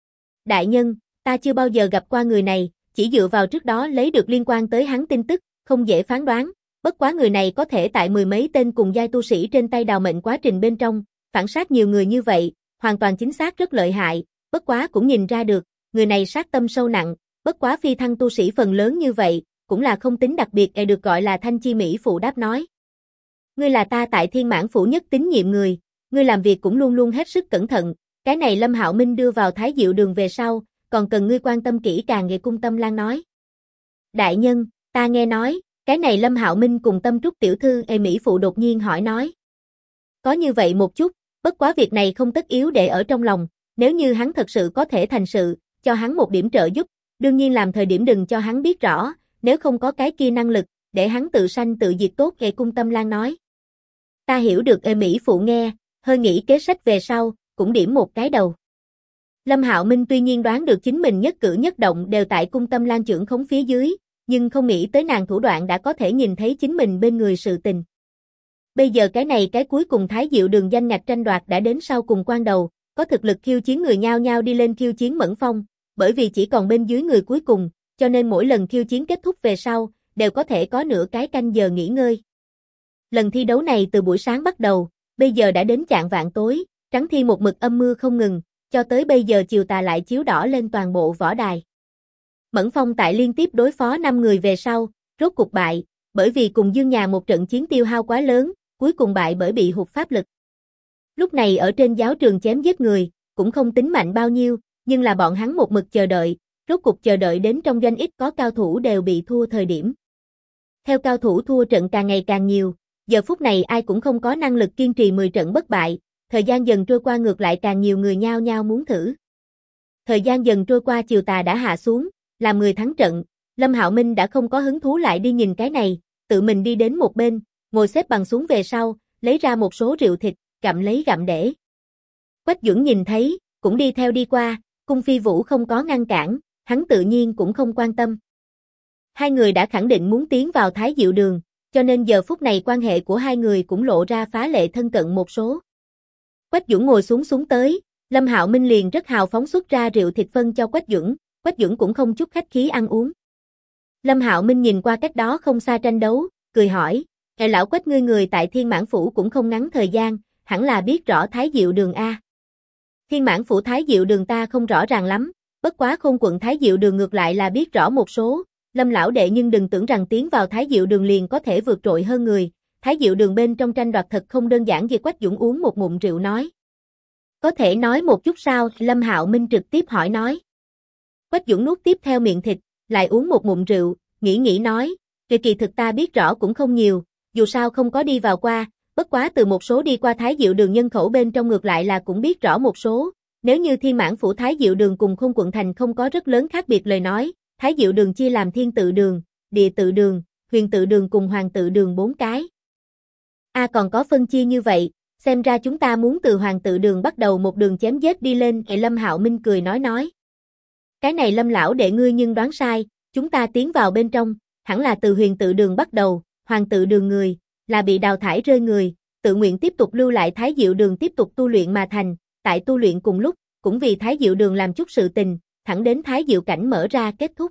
Đại nhân, ta chưa bao giờ gặp qua người này, chỉ dựa vào trước đó lấy được liên quan tới hắn tin tức, không dễ phán đoán, bất quá người này có thể tại mười mấy tên cùng giai tu sĩ trên tay đào mệnh quá trình bên trong, phản sát nhiều người như vậy, hoàn toàn chính xác rất lợi hại, bất quá cũng nhìn ra được, người này sát tâm sâu nặng, bất quá phi thăng tu sĩ phần lớn như vậy, cũng là không tính đặc biệt được gọi là Thanh Chi Mỹ phụ đáp nói. Ngươi là ta tại Thiên Mãn phủ nhất tín nhiệm người, ngươi làm việc cũng luôn luôn hết sức cẩn thận, cái này Lâm Hạo Minh đưa vào Thái Diệu Đường về sau, còn cần ngươi quan tâm kỹ càng nghe. Cung Tâm Lan nói. Đại nhân, ta nghe nói, cái này Lâm Hạo Minh cùng Tâm Trúc tiểu thư Mỹ phụ đột nhiên hỏi nói. Có như vậy một chút, bất quá việc này không tất yếu để ở trong lòng, nếu như hắn thật sự có thể thành sự, cho hắn một điểm trợ giúp, đương nhiên làm thời điểm đừng cho hắn biết rõ, nếu không có cái kia năng lực, để hắn tự sanh tự diệt tốt. Cung Tâm Lan nói. Ta hiểu được. Mỹ phụ nghe, hơi nghĩ kế sách về sau, cũng điểm một cái đầu. Lâm Hạo Minh tuy nhiên đoán được chính mình nhất cử nhất động đều tại Cung Tâm Lan trưởng khống phía dưới, nhưng không nghĩ tới nàng thủ đoạn đã có thể nhìn thấy chính mình bên người sự tình. Bây giờ cái cuối cùng Thái Diệu Đường danh ngạch tranh đoạt đã đến sau cùng quan đầu, có thực lực khiêu chiến người nhao nhao đi lên khiêu chiến Mẫn Phong, bởi vì chỉ còn bên dưới người cuối cùng, cho nên mỗi lần khiêu chiến kết thúc về sau, đều có thể có nửa cái canh giờ nghỉ ngơi. Lần thi đấu này từ buổi sáng bắt đầu, bây giờ đã đến chạng vạng tối, trắng thi một mực âm mưa không ngừng, cho tới bây giờ chiều tà lại chiếu đỏ lên toàn bộ võ đài. Mẫn Phong tại liên tiếp đối phó 5 người về sau, rốt cục bại, bởi vì cùng Dương Nhà một trận chiến tiêu hao quá lớn, cuối cùng bại bởi bị hụt pháp lực. Lúc này ở trên giáo trường chém giết người, cũng không tính mạnh bao nhiêu, nhưng là bọn hắn một mực chờ đợi, rốt cục chờ đợi đến trong doanh ít có cao thủ đều bị thua thời điểm. Theo cao thủ thua trận càng ngày càng nhiều, giờ phút này ai cũng không có năng lực kiên trì 10 trận bất bại, thời gian dần trôi qua ngược lại càng nhiều người nhao nhao muốn thử. Thời gian dần trôi qua chiều tà đã hạ xuống, làm người thắng trận, Lâm Hạo Minh đã không có hứng thú lại đi nhìn cái này, tự mình đi đến một bên, ngồi xếp bằng xuống về sau, lấy ra một số rượu thịt, gặm lấy gặm để. Quách Duẩn nhìn thấy, cũng đi theo đi qua, Cung Phi Vũ không có ngăn cản, hắn tự nhiên cũng không quan tâm. Hai người đã khẳng định muốn tiến vào Thái Diệu Đường, cho nên giờ phút này quan hệ của hai người cũng lộ ra phá lệ thân cận một số. Quách Duẩn ngồi xuống tới, Lâm Hạo Minh liền rất hào phóng xuất ra rượu thịt phân cho Quách Duẩn cũng không chút khách khí ăn uống. Lâm Hạo Minh nhìn qua cách đó không xa tranh đấu, cười hỏi, lão Quách ngươi người tại Thiên Mãn Phủ cũng không ngắn thời gian, hẳn là biết rõ Thái Diệu Đường a. Thiên Mãn Phủ Thái Diệu Đường ta không rõ ràng lắm, bất quá Khôn quận Thái Diệu Đường ngược lại là biết rõ một số, Lâm lão đệ nhưng đừng tưởng rằng tiến vào Thái Diệu Đường liền có thể vượt trội hơn người, Thái Diệu Đường bên trong tranh đoạt thật không đơn giản gì. Quách Duẩn uống một ngụm rượu nói. Có thể nói một chút sao? Lâm Hạo Minh trực tiếp hỏi nói. Quách Duẩn nuốt tiếp theo miệng thịt, lại uống một ngụm rượu, nghĩ nói, kỳ thực ta biết rõ cũng không nhiều, dù sao không có đi vào qua, bất quá từ một số đi qua Thái Diệu Đường nhân khẩu bên trong ngược lại là cũng biết rõ một số, nếu như Thiên Mãn Phủ Thái Diệu Đường cùng Khôn quận thành không có rất lớn khác biệt lời nói, Thái Diệu Đường chia làm Thiên Tự Đường, Địa Tự Đường, Huyền Tự Đường cùng Hoàng Tự Đường 4 cái. Còn có phân chia như vậy, xem ra chúng ta muốn từ Hoàng Tự Đường bắt đầu một đường chém giết đi lên. Lâm Hạo Minh cười nói. Cái này Lâm lão đệ ngươi nhưng đoán sai, chúng ta tiến vào bên trong, hẳn là từ Huyền Tự Đường bắt đầu, Hoàng Tự Đường người, là bị đào thải rơi người, tự nguyện tiếp tục lưu lại Thái Diệu Đường tiếp tục tu luyện mà thành, tại tu luyện cùng lúc, cũng vì Thái Diệu Đường làm chút sự tình, thẳng đến Thái Diệu cảnh mở ra kết thúc.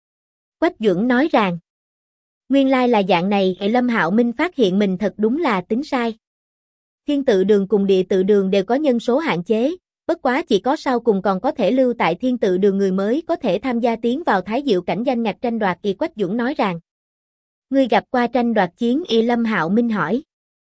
Quách Duẩn nói rằng, nguyên lai là dạng này. Lâm Hạo Minh phát hiện mình thật đúng là tính sai. Thiên Tự Đường cùng Địa Tự Đường đều có nhân số hạn chế, bất quá chỉ có sau cùng còn có thể lưu tại Thiên Tự Đường người mới có thể tham gia tiến vào Thái Diệu cảnh danh ngạch tranh đoạt. Quách Duẩn nói rằng, ngươi gặp qua tranh đoạt chiến? Lâm Hạo Minh hỏi.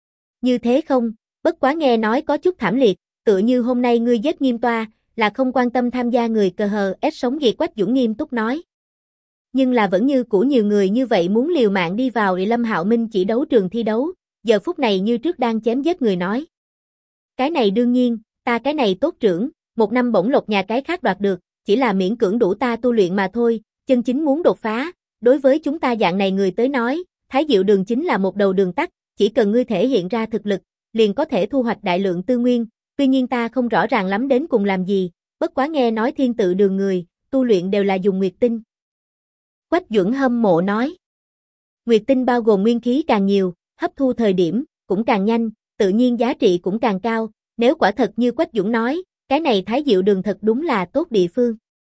Như thế không, bất quá nghe nói có chút thảm liệt, tựa như hôm nay ngươi giết Nghiêm Toa, là không quan tâm tham gia người cờ hờ ép sống. Quách Duẩn nghiêm túc nói. Nhưng là vẫn như cũ nhiều người như vậy muốn liều mạng đi vào. Lâm Hạo Minh chỉ đấu trường thi đấu, giờ phút này như trước đang chém giết người nói. Cái này đương nhiên, ta cái này tốt trưởng, một năm bổng lộc nhà cái khác đoạt được, chỉ là miễn cưỡng đủ ta tu luyện mà thôi, chân chính muốn đột phá, đối với chúng ta dạng này người tới nói, Thái Diệu Đường chính là một đầu đường tắt, chỉ cần ngươi thể hiện ra thực lực, liền có thể thu hoạch đại lượng tư nguyên, tuy nhiên ta không rõ ràng lắm đến cùng làm gì, bất quá nghe nói Thiên Tự Đường người, tu luyện đều là dùng nguyệt tinh. Quách Duẩn hâm mộ nói. Nguyệt tinh bao gồm nguyên khí càng nhiều, hấp thu thời điểm, cũng càng nhanh, tự nhiên giá trị cũng càng cao, nếu quả thật như Quách Duẩn nói, cái này Thái Diệu Đường thật đúng là tốt địa phương.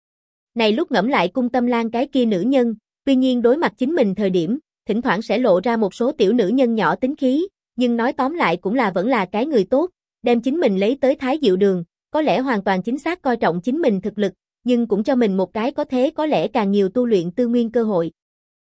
Này lúc ngẫm lại Cung Tâm Lan cái kia nữ nhân, tuy nhiên đối mặt chính mình thời điểm, thỉnh thoảng sẽ lộ ra một số tiểu nữ nhân nhỏ tính khí, nhưng nói tóm lại cũng là vẫn là cái người tốt, đem chính mình lấy tới Thái Diệu Đường, có lẽ hoàn toàn chính xác coi trọng chính mình thực lực, nhưng cũng cho mình một cái có thế có lẽ càng nhiều tu luyện tư nguyên cơ hội.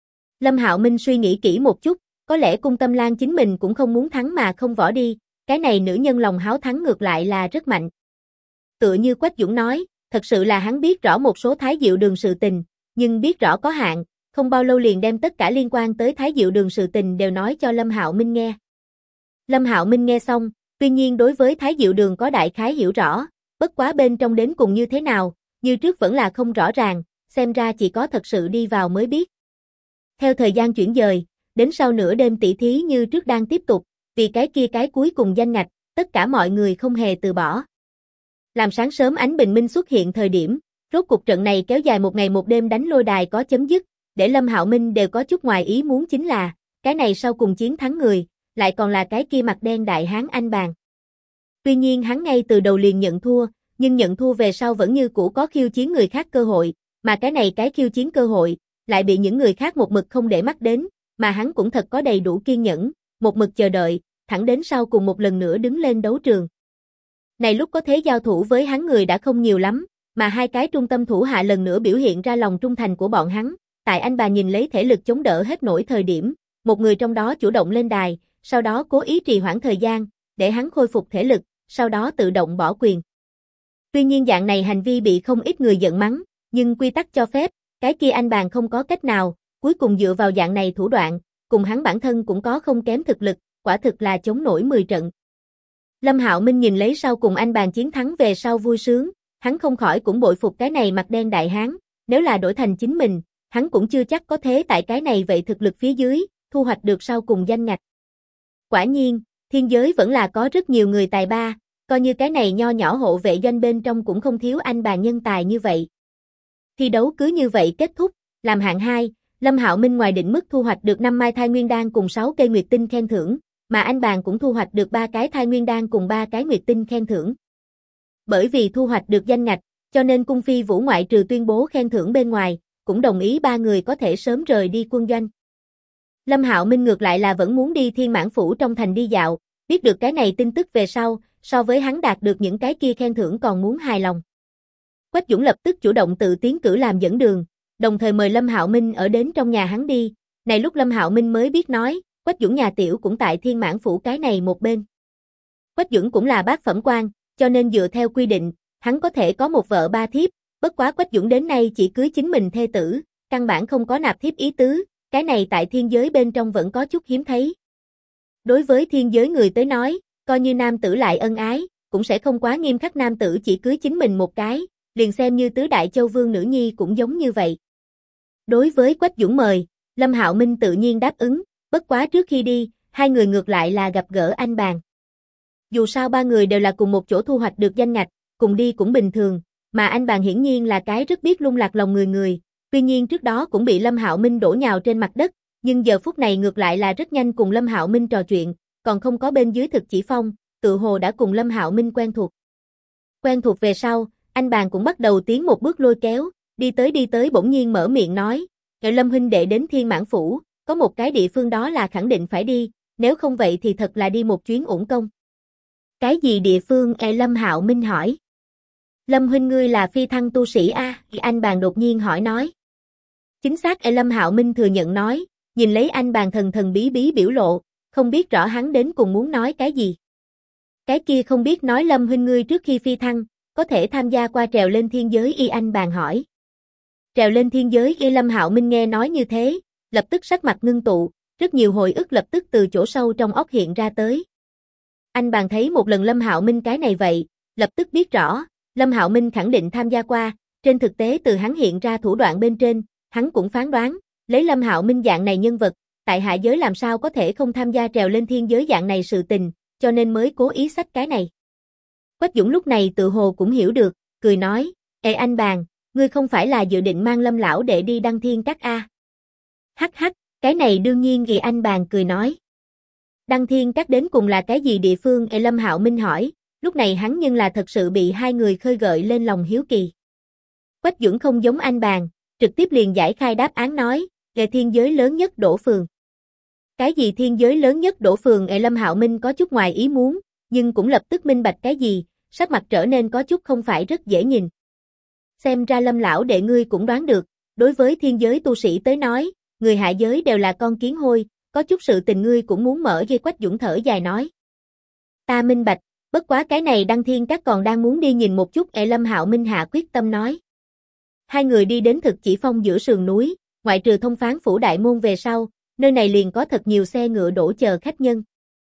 Lâm Hạo Minh suy nghĩ kỹ một chút, có lẽ Cung Tâm Lan chính mình cũng không muốn thắng mà không võ đi, cái này nữ nhân lòng háo thắng ngược lại là rất mạnh. Tựa như Quách Duẩn nói, thật sự là hắn biết rõ một số Thái Diệu Đường sự tình, nhưng biết rõ có hạn, không bao lâu liền đem tất cả liên quan tới Thái Diệu Đường sự tình đều nói cho Lâm Hạo Minh nghe. Lâm Hạo Minh nghe xong, tuy nhiên đối với Thái Diệu Đường có đại khái hiểu rõ, bất quá bên trong đến cùng như thế nào, như trước vẫn là không rõ ràng, xem ra chỉ có thật sự đi vào mới biết. Theo thời gian chuyển dời, đến sau nửa đêm tỷ thí như trước đang tiếp tục, vì cái cuối cùng danh ngạch, tất cả mọi người không hề từ bỏ. Làm sáng sớm ánh bình minh xuất hiện thời điểm, rốt cuộc trận này kéo dài một ngày một đêm đánh lôi đài có chấm dứt, để Lâm Hạo Minh đều có chút ngoài ý muốn chính là, cái này sau cùng chiến thắng người, lại còn là cái kia mặt đen đại hán Anh Bàn. Tuy nhiên hắn ngay từ đầu liền nhận thua, nhưng nhận thua về sau vẫn như cũ có khiêu chiến người khác cơ hội, mà cái này cái khiêu chiến cơ hội, lại bị những người khác một mực không để mắt đến, mà hắn cũng thật có đầy đủ kiên nhẫn, một mực chờ đợi, thẳng đến sau cùng một lần nữa đứng lên đấu trường. Này lúc có thế giao thủ với hắn người đã không nhiều lắm, mà hai cái trung tâm thủ hạ lần nữa biểu hiện ra lòng trung thành của bọn hắn, tại Anh Bà nhìn lấy thể lực chống đỡ hết nổi thời điểm, một người trong đó chủ động lên đài, sau đó cố ý trì hoãn thời gian, để hắn khôi phục thể lực, sau đó tự động bỏ quyền. Tuy nhiên dạng này hành vi bị không ít người giận mắng, nhưng quy tắc cho phép, cái kia Anh Bàn không có cách nào, cuối cùng dựa vào dạng này thủ đoạn, cùng hắn bản thân cũng có không kém thực lực, quả thực là chống nổi 10 trận. Lâm Hạo Minh nhìn lấy sau cùng Anh Bàn chiến thắng về sau vui sướng, hắn không khỏi cũng bội phục cái này mặt đen đại hán, nếu là đổi thành chính mình, hắn cũng chưa chắc có thế tại cái này vậy thực lực phía dưới, thu hoạch được sau cùng danh ngạch. Quả nhiên, thiên giới vẫn là có rất nhiều người tài ba, coi như cái này nho nhỏ hộ vệ doanh bên trong cũng không thiếu Anh Bàn nhân tài như vậy. Thi đấu cứ như vậy kết thúc, làm hạng 2, Lâm Hạo Minh ngoài định mức thu hoạch được 5 mai thai nguyên đan cùng 6 cây nguyệt tinh khen thưởng, mà Anh Bàn cũng thu hoạch được 3 cái thai nguyên đan cùng 3 cái nguyệt tinh khen thưởng. Bởi vì thu hoạch được danh ngạch, cho nên cung phi Vũ ngoại trừ tuyên bố khen thưởng bên ngoài, cũng đồng ý ba người có thể sớm rời đi quân doanh. Lâm Hạo Minh ngược lại là vẫn muốn đi Thiên Mãn Phủ trong thành đi dạo, biết được cái này tin tức về sau, so với hắn đạt được những cái kia khen thưởng còn muốn hài lòng. Quách Dũng lập tức chủ động tự tiến cử làm dẫn đường, đồng thời mời Lâm Hạo Minh ở đến trong nhà hắn đi. Này lúc Lâm Hạo Minh mới biết nói, Quách Dũng nhà tiểu cũng tại Thiên Mãn Phủ cái này một bên. Quách Dũng cũng là bát phẩm quan, cho nên dựa theo quy định, hắn có thể có một vợ ba thiếp, bất quá Quách Dũng đến nay chỉ cưới chính mình thê tử, căn bản không có nạp thiếp ý tứ, cái này tại thiên giới bên trong vẫn có chút hiếm thấy. Đối với thiên giới người tới nói, coi như nam tử lại ân ái, cũng sẽ không quá nghiêm khắc nam tử chỉ cưới chính mình một cái, liền xem như tứ đại châu vương nữ nhi cũng giống như vậy. Đối với Quách Dũng mời, Lâm Hạo Minh tự nhiên đáp ứng, bất quá trước khi đi, hai người ngược lại là gặp gỡ Anh Bàn. Dù sao ba người đều là cùng một chỗ thu hoạch được danh ngạch, cùng đi cũng bình thường, mà Anh Bàn hiển nhiên là cái rất biết lung lạc lòng người, tuy nhiên trước đó cũng bị Lâm Hạo Minh đổ nhào trên mặt đất, nhưng giờ phút này ngược lại là rất nhanh cùng Lâm Hạo Minh trò chuyện, còn không có bên dưới thực chỉ phong, tự hồ đã cùng Lâm Hạo Minh quen thuộc. Quen thuộc về sau, Anh Bàn cũng bắt đầu tiến một bước lôi kéo, đi tới bỗng nhiên mở miệng nói, Lâm huynh đệ đến Thiên Mãn Phủ, có một cái địa phương đó là khẳng định phải đi, nếu không vậy thì thật là đi một chuyến uổng công. Cái gì địa phương? Lâm Hạo Minh hỏi. Lâm huynh ngươi là phi thăng tu sĩ a? Anh Bàn đột nhiên hỏi nói. Chính xác. Lâm Hạo Minh thừa nhận nói, nhìn lấy Anh Bàn thần bí biểu lộ, không biết rõ hắn đến cùng muốn nói cái gì. Cái kia không biết nói Lâm huynh ngươi trước khi phi thăng, có thể tham gia qua trèo lên thiên giới? Anh Bàn hỏi. Trèo lên thiên giới? Lâm Hạo Minh nghe nói như thế, lập tức sắc mặt ngưng tụ, rất nhiều hồi ức lập tức từ chỗ sâu trong óc hiện ra tới. Anh Bàn thấy một lần Lâm Hạo Minh cái này vậy, lập tức biết rõ, Lâm Hạo Minh khẳng định tham gia qua, trên thực tế từ hắn hiện ra thủ đoạn bên trên, hắn cũng phán đoán, lấy Lâm Hạo Minh dạng này nhân vật, tại hạ giới làm sao có thể không tham gia trèo lên thiên giới dạng này sự tình, cho nên mới cố ý xách cái này. Quách Dũng lúc này tự hồ cũng hiểu được, cười nói, anh Bàn, ngươi không phải là dự định mang Lâm lão đệ đi Đăng Thiên Các a? Hắc hắc, cái này đương nhiên. Anh Bàn cười nói. Đăng Thiên Các đến cùng là cái gì địa phương? Lâm Hạo Minh hỏi, lúc này hắn nhưng là thật sự bị hai người khơi gợi lên lòng hiếu kỳ. Quách Dũng không giống Anh Bàn, trực tiếp liền giải khai đáp án nói, thiên giới lớn nhất Đỗ Phường. Cái gì thiên giới lớn nhất Đỗ Phường? Lâm Hạo Minh có chút ngoài ý muốn, nhưng cũng lập tức minh bạch cái gì, sắc mặt trở nên có chút không phải rất dễ nhìn. Xem ra Lâm lão đệ ngươi cũng đoán được, đối với thiên giới tu sĩ tới nói, người hạ giới đều là con kiến hôi, có chút sự tình ngươi cũng muốn mở. Quách Dũng thở dài nói. Ta minh bạch, bất quá cái này Đăng Thiên Các còn đang muốn đi nhìn một chút. Lâm Hạo Minh hạ quyết tâm nói. Hai người đi đến thực chỉ phong giữa sườn núi, ngoại trừ thông phán phủ đại môn về sau, nơi này liền có thật nhiều xe ngựa đổ chờ khách nhân.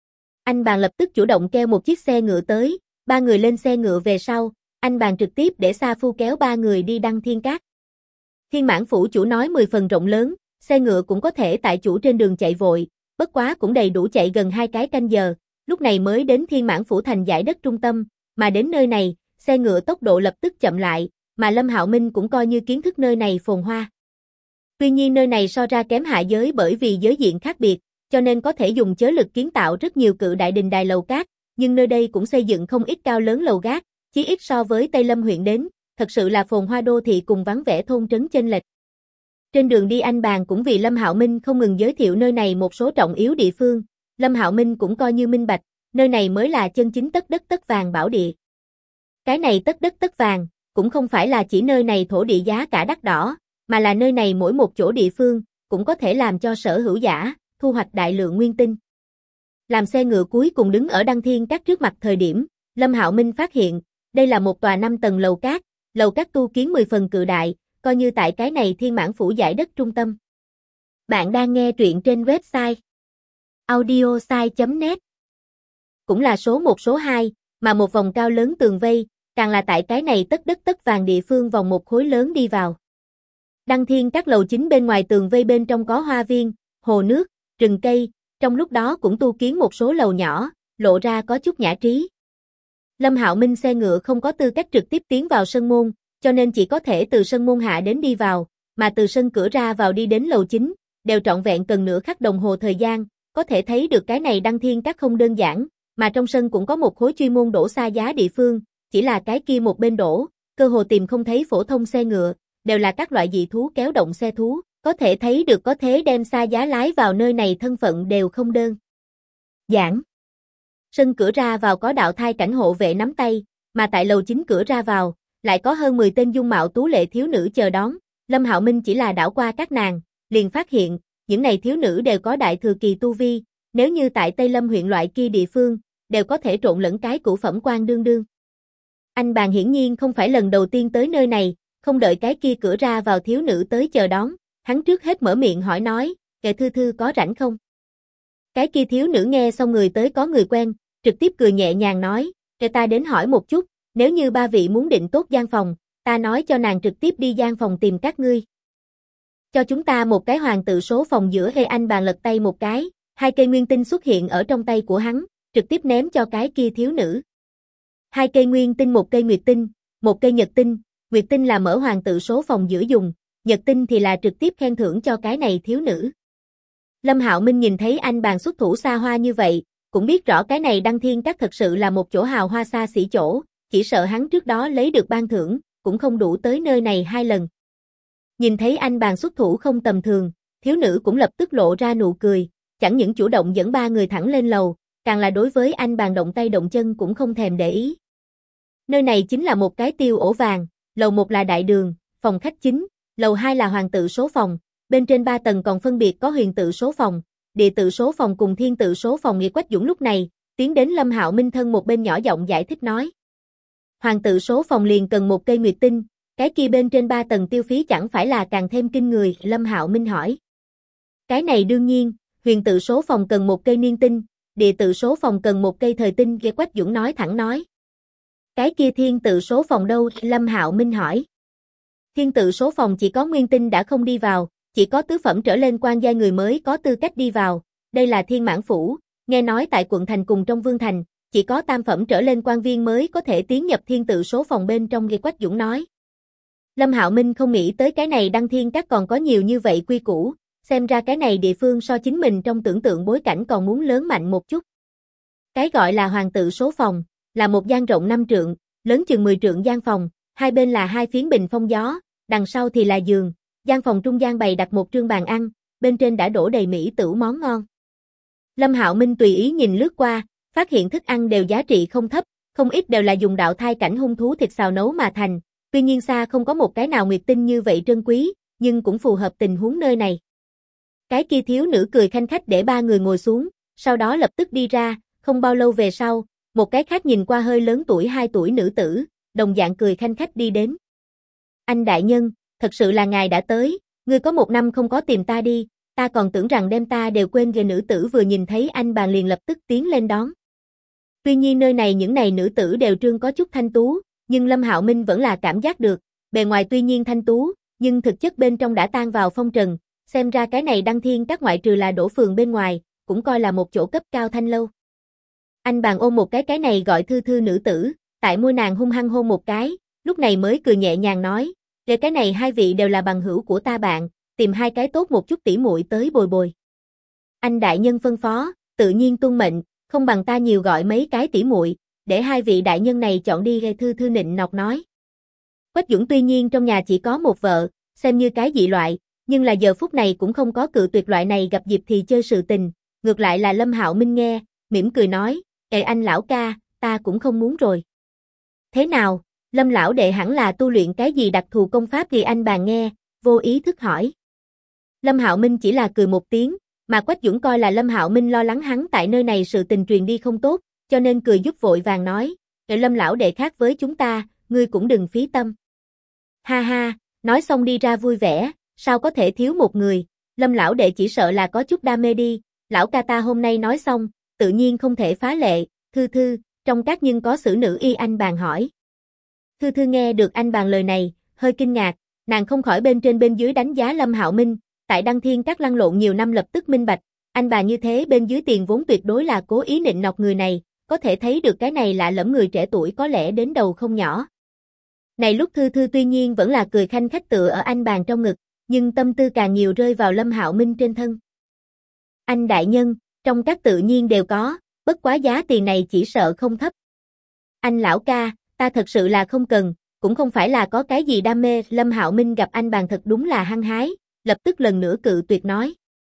Anh Bàn lập tức chủ động kêu một chiếc xe ngựa tới, ba người lên xe ngựa về sau, anh Bàn trực tiếp để Sa Phu kéo ba người đi Đăng Thiên Các. Thiên Mãn Phủ chủ nói 10 phần rộng lớn, xe ngựa cũng có thể tại chủ trên đường chạy vội, bất quá cũng đầy đủ chạy gần 2 cái canh giờ, lúc này mới đến Thiên Mãn Phủ thành giải đất trung tâm, mà đến nơi này, xe ngựa tốc độ lập tức chậm lại, mà Lâm Hạo Minh cũng coi như kiến thức nơi này phồn hoa. Tuy nhiên nơi này so ra kém hạ giới bởi vì giới diện khác biệt, cho nên có thể dùng chớ lực kiến tạo rất nhiều cự đại đình đài lầu cát, nhưng nơi đây cũng xây dựng không ít cao lớn lầu gác, chí ít so với Tây Lâm huyện đến, thật sự là phồn hoa đô thị cùng vắng vẻ thôn trấn chênh lệch. Trên đường đi anh bàn cũng vì Lâm Hạo Minh không ngừng giới thiệu nơi này một số trọng yếu địa phương, Lâm Hạo Minh cũng coi như minh bạch, nơi này mới là chân chính tất đất tất vàng bảo địa. Cái này tất đất tất vàng, cũng không phải là chỉ nơi này thổ địa giá cả đắt đỏ, mà là nơi này mỗi một chỗ địa phương, cũng có thể làm cho sở hữu giả, thu hoạch đại lượng nguyên tinh. Làm xe ngựa cuối cùng đứng ở Đăng Thiên Các trước mặt thời điểm, Lâm Hạo Minh phát hiện, đây là một tòa 5 tầng lầu cát tu kiến 10 phần cự đại, coi như tại cái này Thiên Mãn Phủ giải đất trung tâm. Bạn đang nghe truyện trên website audiosai.net. Cũng là số 1 số 2, mà một vòng cao lớn tường vây, càng là tại cái này tất đất tất vàng địa phương vòng một khối lớn đi vào. Đăng Thiên Các lầu chính bên ngoài tường vây bên trong có hoa viên, hồ nước, rừng cây, trong lúc đó cũng tu kiến một số lầu nhỏ, lộ ra có chút nhã trí. Lâm Hạo Minh xe ngựa không có tư cách trực tiếp tiến vào sân môn, cho nên chỉ có thể từ sân môn hạ đến đi vào, mà từ sân cửa ra vào đi đến lầu chính, đều trọn vẹn cần nửa khắc đồng hồ thời gian, có thể thấy được cái này Đăng Thiên Các không đơn giản, mà trong sân cũng có một khối chuyên môn đổ xa giá địa phương, chỉ là cái kia một bên đổ, cơ hồ tìm không thấy phổ thông xe ngựa, đều là các loại dị thú kéo động xe thú, có thể thấy được có thế đem xa giá lái vào nơi này thân phận đều không đơn giản. Sân cửa ra vào có đạo thai cảnh hộ vệ nắm tay, mà tại lầu chính cửa ra vào, lại có hơn 10 tên dung mạo tú lệ thiếu nữ chờ đón, Lâm Hạo Minh chỉ là đảo qua các nàng, liền phát hiện, những này thiếu nữ đều có đại thừa kỳ tu vi, nếu như tại Tây Lâm huyện loại kia địa phương, đều có thể trộn lẫn cái cửu phẩm quan đương đương. Anh bàn hiển nhiên không phải lần đầu tiên tới nơi này, không đợi cái kia cửa ra vào thiếu nữ tới chờ đón, hắn trước hết mở miệng hỏi nói, kệ thư thư có rảnh không? Cái kia thiếu nữ nghe xong người tới có người quen, trực tiếp cười nhẹ nhàng nói, kệ ta đến hỏi một chút, nếu như ba vị muốn định tốt gian phòng, ta nói cho nàng trực tiếp đi gian phòng tìm các ngươi. Cho chúng ta một cái hoàng tự số phòng giữa Hê Anh bàn lật tay một cái, 2 cây nguyên tinh xuất hiện ở trong tay của hắn, trực tiếp ném cho cái kia thiếu nữ. 2 cây nguyên tinh, 1 cây nguyệt tinh, 1 cây nhật tinh, nguyệt tinh là mở hoàng tự số phòng giữa dùng, nhật tinh thì là trực tiếp khen thưởng cho cái này thiếu nữ. Lâm Hạo Minh nhìn thấy anh bàn xuất thủ xa hoa như vậy, cũng biết rõ cái này Đăng Thiên Các thật sự là một chỗ hào hoa xa xỉ chỗ, chỉ sợ hắn trước đó lấy được ban thưởng, cũng không đủ tới nơi này 2 lần. Nhìn thấy anh bàn xuất thủ không tầm thường, thiếu nữ cũng lập tức lộ ra nụ cười, chẳng những chủ động dẫn 3 người thẳng lên lầu, càng là đối với anh bàn động tay động chân cũng không thèm để ý. Nơi này chính là một cái tiêu ổ vàng, lầu 1 là đại đường, phòng khách chính, lầu 2 là hoàng tự số phòng, bên trên 3 tầng còn phân biệt có huyền tự số phòng, địa tự số phòng cùng thiên tự số phòng. Nghĩa Quách Dũng lúc này, tiến đến Lâm Hạo Minh thân một bên nhỏ giọng giải thích nói. Hoàng tự số phòng liền cần 1 cây nguyệt tinh, cái kia bên trên 3 tầng tiêu phí chẳng phải là càng thêm kinh người, Lâm Hạo Minh hỏi. Cái này đương nhiên, huyền tự số phòng cần 1 cây niên tinh, địa tự số phòng cần 1 cây thời tinh, Nghĩa Quách Dũng nói thẳng nói. Cái kia thiên tự số phòng đâu, Lâm Hạo Minh hỏi. Thiên tự số phòng chỉ có nguyên tinh đã không đi vào, chỉ có tứ phẩm trở lên quan giai người mới có tư cách đi vào, đây là Thiên Mãn Phủ, nghe nói tại quận thành cùng trong Vương thành, chỉ có tam phẩm trở lên quan viên mới có thể tiến nhập thiên tự số phòng bên trong, Nghĩa Quách Dũng nói. Lâm Hạo Minh không nghĩ tới cái này Đăng Thiên Các còn có nhiều như vậy quy củ, xem ra cái này địa phương so chính mình trong tưởng tượng bối cảnh còn muốn lớn mạnh một chút. Cái gọi là hoàng tự số phòng, là một gian rộng 5 trượng, lớn chừng 10 trượng gian phòng, hai bên là 2 phiến bình phong gió, đằng sau thì là giường, gian phòng trung gian bày đặt một trương bàn ăn, bên trên đã đổ đầy mỹ tửu món ngon. Lâm Hạo Minh tùy ý nhìn lướt qua, phát hiện thức ăn đều giá trị không thấp, không ít đều là dùng đạo thai cảnh hung thú thịt xào nấu mà thành, tuy nhiên xa không có một cái nào nguyệt tinh như vậy trân quý, nhưng cũng phù hợp tình huống nơi này. Cái kia thiếu nữ cười khanh khách để 3 người ngồi xuống, sau đó lập tức đi ra, không bao lâu về sau, một cái khác nhìn qua hơi lớn tuổi 2 tuổi nữ tử, đồng dạng cười khanh khách đi đến. Anh đại nhân, thật sự là ngài đã tới, ngươi có 1 năm không có tìm ta đi, ta còn tưởng rằng đem ta đều quên rồi. Nữ tử vừa nhìn thấy anh bàn liền lập tức tiến lên đón. Tuy nhiên nơi này những này nữ tử đều trương có chút thanh tú, nhưng Lâm Hạo Minh vẫn là cảm giác được, bề ngoài tuy nhiên thanh tú, nhưng thực chất bên trong đã tan vào phong trần, xem ra cái này Đăng Thiên Các ngoại trừ là đổ phường bên ngoài, cũng coi là một chỗ cấp cao thanh lâu. Anh bàn ôm một cái này gọi Thư Thư nữ tử, tại môi nàng hung hăng hôn một cái, lúc này mới cười nhẹ nhàng nói, "Về cái này hai vị đều là bằng hữu của ta bạn, tìm hai cái tốt một chút tỉ muội tới bồi bồi." Anh đại nhân phân phó, tự nhiên tuân mệnh, không bằng ta nhiều gọi mấy cái tỉ muội, để hai vị đại nhân này chọn đi. Ghê Thư Thư nịnh nọt nói. Quách Dũng tuy nhiên trong nhà chỉ có một vợ, xem như cái dị loại, nhưng là giờ phút này cũng không có cự tuyệt loại này gặp dịp thì chơi sự tình, ngược lại là Lâm Hạo Minh nghe, mỉm cười nói, "Ê anh lão ca, ta cũng không muốn rồi." "Thế nào, Lâm lão đệ hẳn là tu luyện cái gì đặc thù công pháp gì?" Anh bàn nghe, vô ý thức hỏi. Lâm Hạo Minh chỉ là cười một tiếng, mà Quách Dũng coi là Lâm Hạo Minh lo lắng hắn tại nơi này sự tình truyền đi không tốt, cho nên cười giúp vội vàng nói, Lâm lão đệ khác với chúng ta, ngươi cũng đừng phí tâm." Ha ha, nói xong đi ra vui vẻ, sao có thể thiếu một người, Lâm lão đệ chỉ sợ là có chút đam mê đi, lão ca ta hôm nay nói xong, tự nhiên không thể phá lệ. Thư Thư, trong các nhưng có xử nữ y? Anh bàn hỏi. Thư Thư nghe được anh bàn lời này, hơi kinh ngạc, nàng không khỏi bên trên bên dưới đánh giá Lâm Hạo Minh, tại Đăng Thiên Các lăn lộn nhiều năm lập tức minh bạch, anh bà như thế bên dưới tiền vốn tuyệt đối là cố ý nịnh nọt người này, có thể thấy được cái này lạ lẫm người trẻ tuổi có lẽ đến đầu không nhỏ. Này lúc Thư Thư tuy nhiên vẫn là cười khanh khách tựa ở anh bàn trong ngực, nhưng tâm tư càng nhiều rơi vào Lâm Hạo Minh trên thân. Anh đại nhân, trong các tự nhiên đều có, bất quá giá tiền này chỉ sợ không thấp. Anh lão ca, ta thật sự là không cần, cũng không phải là có cái gì đam mê. Lâm Hạo Minh gặp anh bàn thật đúng là hăng hái, lập tức lần nữa cự tuyệt nói.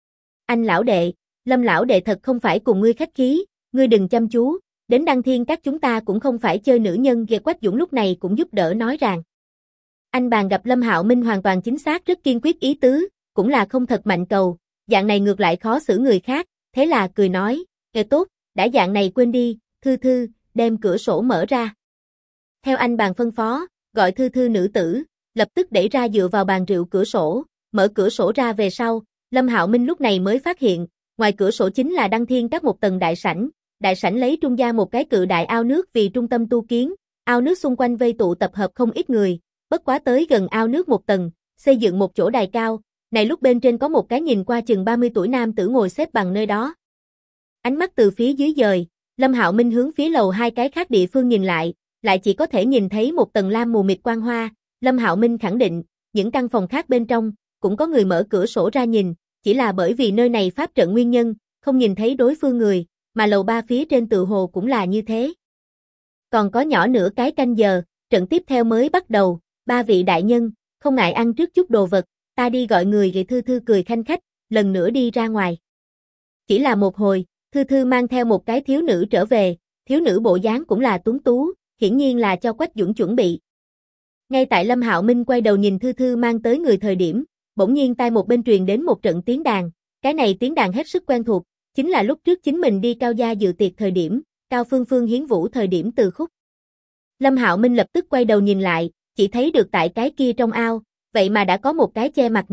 Anh lão đệ, Lâm lão đệ thật không phải cùng ngươi khách khí, ngươi đừng chăm chú, đến Đăng Thiên Các chúng ta cũng không phải chơi nữ nhân. Ghê Quách Dũng lúc này cũng giúp đỡ nói rằng. Anh bàn gặp Lâm Hạo Minh hoàn toàn chính xác rất kiên quyết ý tứ, cũng là không thật mạnh cầu, dạng này ngược lại khó xử người khác, thế là cười nói, tốt, đã dạng này quên đi, Thư Thư, đem cửa sổ mở ra. Theo anh bàn phân phó, gọi Thư Thư nữ tử, lập tức đẩy ra dựa vào bàn rượu cửa sổ, mở cửa sổ ra về sau, Lâm Hạo Minh lúc này mới phát hiện, ngoài cửa sổ chính là Đăng Thiên Các một tầng đại sảnh lấy trung gian một cái cự đại ao nước vì trung tâm tu kiến, ao nước xung quanh vây tụ tập hợp không ít người, bất quá tới gần ao nước một tầng, xây dựng một chỗ đài cao, này lúc bên trên có một cái nhìn qua chừng 30 tuổi nam tử ngồi xếp bằng nơi đó. Ánh mắt từ phía dưới dời, Lâm Hạo Minh hướng phía lầu hai cái khác địa phương nhìn lại chỉ có thể nhìn thấy một tầng lam mù mịt quang hoa, Lâm Hạo Minh khẳng định, những căn phòng khác bên trong, cũng có người mở cửa sổ ra nhìn, chỉ là bởi vì nơi này pháp trận nguyên nhân, không nhìn thấy đối phương người, mà lầu ba phía trên tự hồ cũng là như thế. Còn có nhỏ nửa cái canh giờ, trận tiếp theo mới bắt đầu, ba vị đại nhân, không ngại ăn trước chút đồ vật, ta đi gọi người. Ghệ Thư Thư cười khanh khách, lần nữa đi ra ngoài. Chỉ là một hồi, Thư Thư mang theo một cái thiếu nữ trở về, thiếu nữ bộ dáng cũng là tuấn tú, hiển nhiên là cho Quách Dũng chuẩn bị. Ngay tại Lâm Hạo Minh quay đầu nhìn Thư Thư mang tới người thời điểm, bỗng nhiên tai một bên truyền đến một trận tiếng đàn, cái này tiếng đàn hết sức quen thuộc, chính là lúc trước chính mình đi Cao gia dự tiệc thời điểm, Cao Phương Phương hiến vũ thời điểm từ khúc. Lâm Hạo Minh lập tức quay đầu nhìn lại, chỉ thấy được tại cái kia trong ao, vậy mà đã có một cái che mặt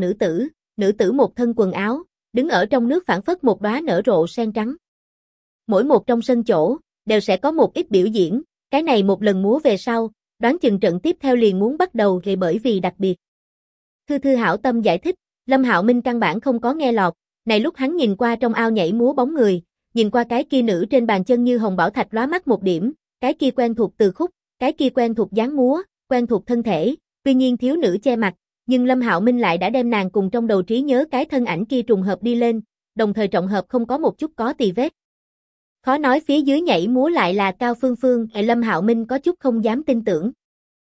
nữ tử một thân quần áo, đứng ở trong nước phảng phất một đóa nở rộ sen trắng. Mỗi một trong sân chỗ, đều sẽ có một ít biểu diễn, cái này một lần múa về sau, đoán chừng trận tiếp theo liền muốn bắt đầu rồi bởi vì đặc biệt. Thư Thư hảo tâm giải thích, Lâm Hạo Minh căn bản không có nghe lọt, này lúc hắn nhìn qua trong ao nhảy múa bóng người, nhìn qua cái kia nữ trên bàn chân như hồng bảo thạch lóa mắt một điểm, cái kia quen thuộc từ khúc, cái kia quen thuộc dáng múa, quen thuộc thân thể, tuy nhiên thiếu nữ che mặt, nhưng Lâm Hạo Minh lại đã đem nàng cùng trong đầu trí nhớ cái thân ảnh kia trùng hợp đi lên, đồng thời trọng hợp không có một chút có tì vết. Khó nói phía dưới nhảy múa lại là Cao Phương Phương, Lâm Hạo Minh có chút không dám tin tưởng.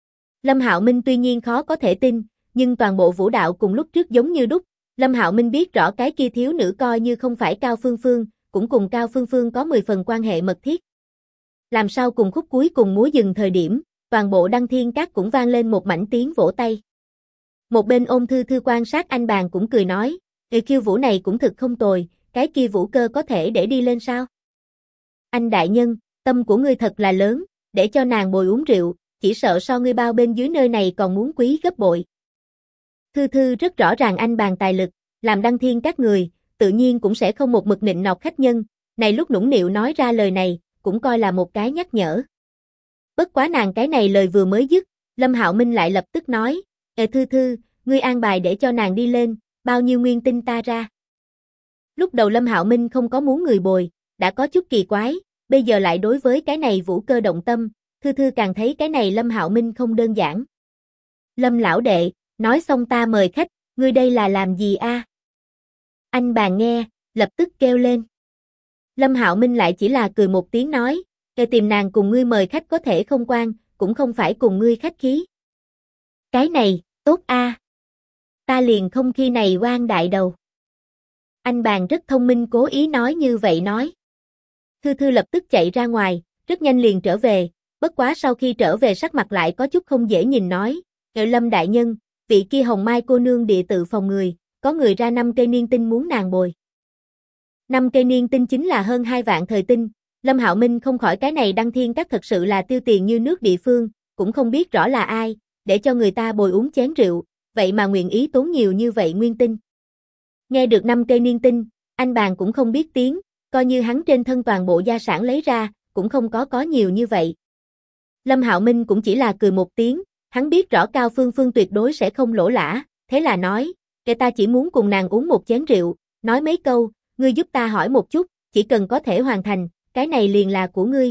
Lâm Hạo Minh tuy nhiên khó có thể tin, nhưng toàn bộ vũ đạo cùng lúc trước giống như đúc, Lâm Hạo Minh biết rõ cái kia thiếu nữ coi như không phải Cao Phương Phương, cũng cùng Cao Phương Phương có 10 phần quan hệ mật thiết. Làm sao cùng khúc cuối cùng múa dừng thời điểm, toàn bộ Đăng Thiên Các cũng vang lên một mảnh tiếng vỗ tay. Một bên ôm Thư Thư quan sát anh bàn cũng cười nói, khiêu vũ này cũng thực không tồi, cái kia vũ cơ có thể để đi lên sao? Anh đại nhân, tâm của ngươi thật là lớn, để cho nàng bồi uống rượu, chỉ sợ so ngươi bao bên dưới nơi này còn muốn quý gấp bội. Thư Thư rất rõ ràng anh bàn tài lực, làm Đăng Thiên Các người, tự nhiên cũng sẽ không một mực nịnh nọt khách nhân, này lúc nũng nịu nói ra lời này, cũng coi là một cái nhắc nhở. Bất quá nàng cái này lời vừa mới dứt, Lâm Hạo Minh lại lập tức nói, Thư Thư, ngươi an bài để cho nàng đi lên, bao nhiêu nguyên tinh ta ra. Lúc đầu Lâm Hạo Minh không có muốn người bồi, đã có chút kỳ quái, bây giờ lại đối với cái này vũ cơ động tâm, Thư Thư càng thấy cái này Lâm Hạo Minh không đơn giản. Lâm lão đệ, nói xong ta mời khách, ngươi đây là làm gì a? Anh bàn nghe, lập tức kêu lên. Lâm Hạo Minh lại chỉ là cười một tiếng nói, "Kể tìm nàng cùng ngươi mời khách có thể không quan, cũng không phải cùng ngươi khách khí." Cái này, tốt a. Ta liền không khi này quan đại đầu. Anh bàn rất thông minh cố ý nói như vậy nói. Thư Thư lập tức chạy ra ngoài, rất nhanh liền trở về, bất quá sau khi trở về sắc mặt lại có chút không dễ nhìn nói, Lâm đại nhân, vị kia Hồng Mai cô nương địa tự phòng người, có người ra 5 cây niên tinh muốn nàng bồi." 5 cây niên tinh chính là hơn 2 vạn thời tinh, Lâm Hạo Minh không khỏi cái này Đăng Thiên Các thật sự là tiêu tiền như nước địa phương, cũng không biết rõ là ai, để cho người ta bồi uống chén rượu, vậy mà nguyện ý tốn nhiều như vậy nguyên tinh. Nghe được 5 cây niên tinh, anh bàn cũng không biết tiếng, coi như hắn trên thân toàn bộ gia sản lấy ra, cũng không có nhiều như vậy. Lâm Hạo Minh cũng chỉ là cười một tiếng, hắn biết rõ Cao Phương Phương tuyệt đối sẽ không lỗ lã, thế là nói, "Kẻ ta chỉ muốn cùng nàng uống một chén rượu, nói mấy câu, ngươi giúp ta hỏi một chút, chỉ cần có thể hoàn thành, cái này liền là của ngươi."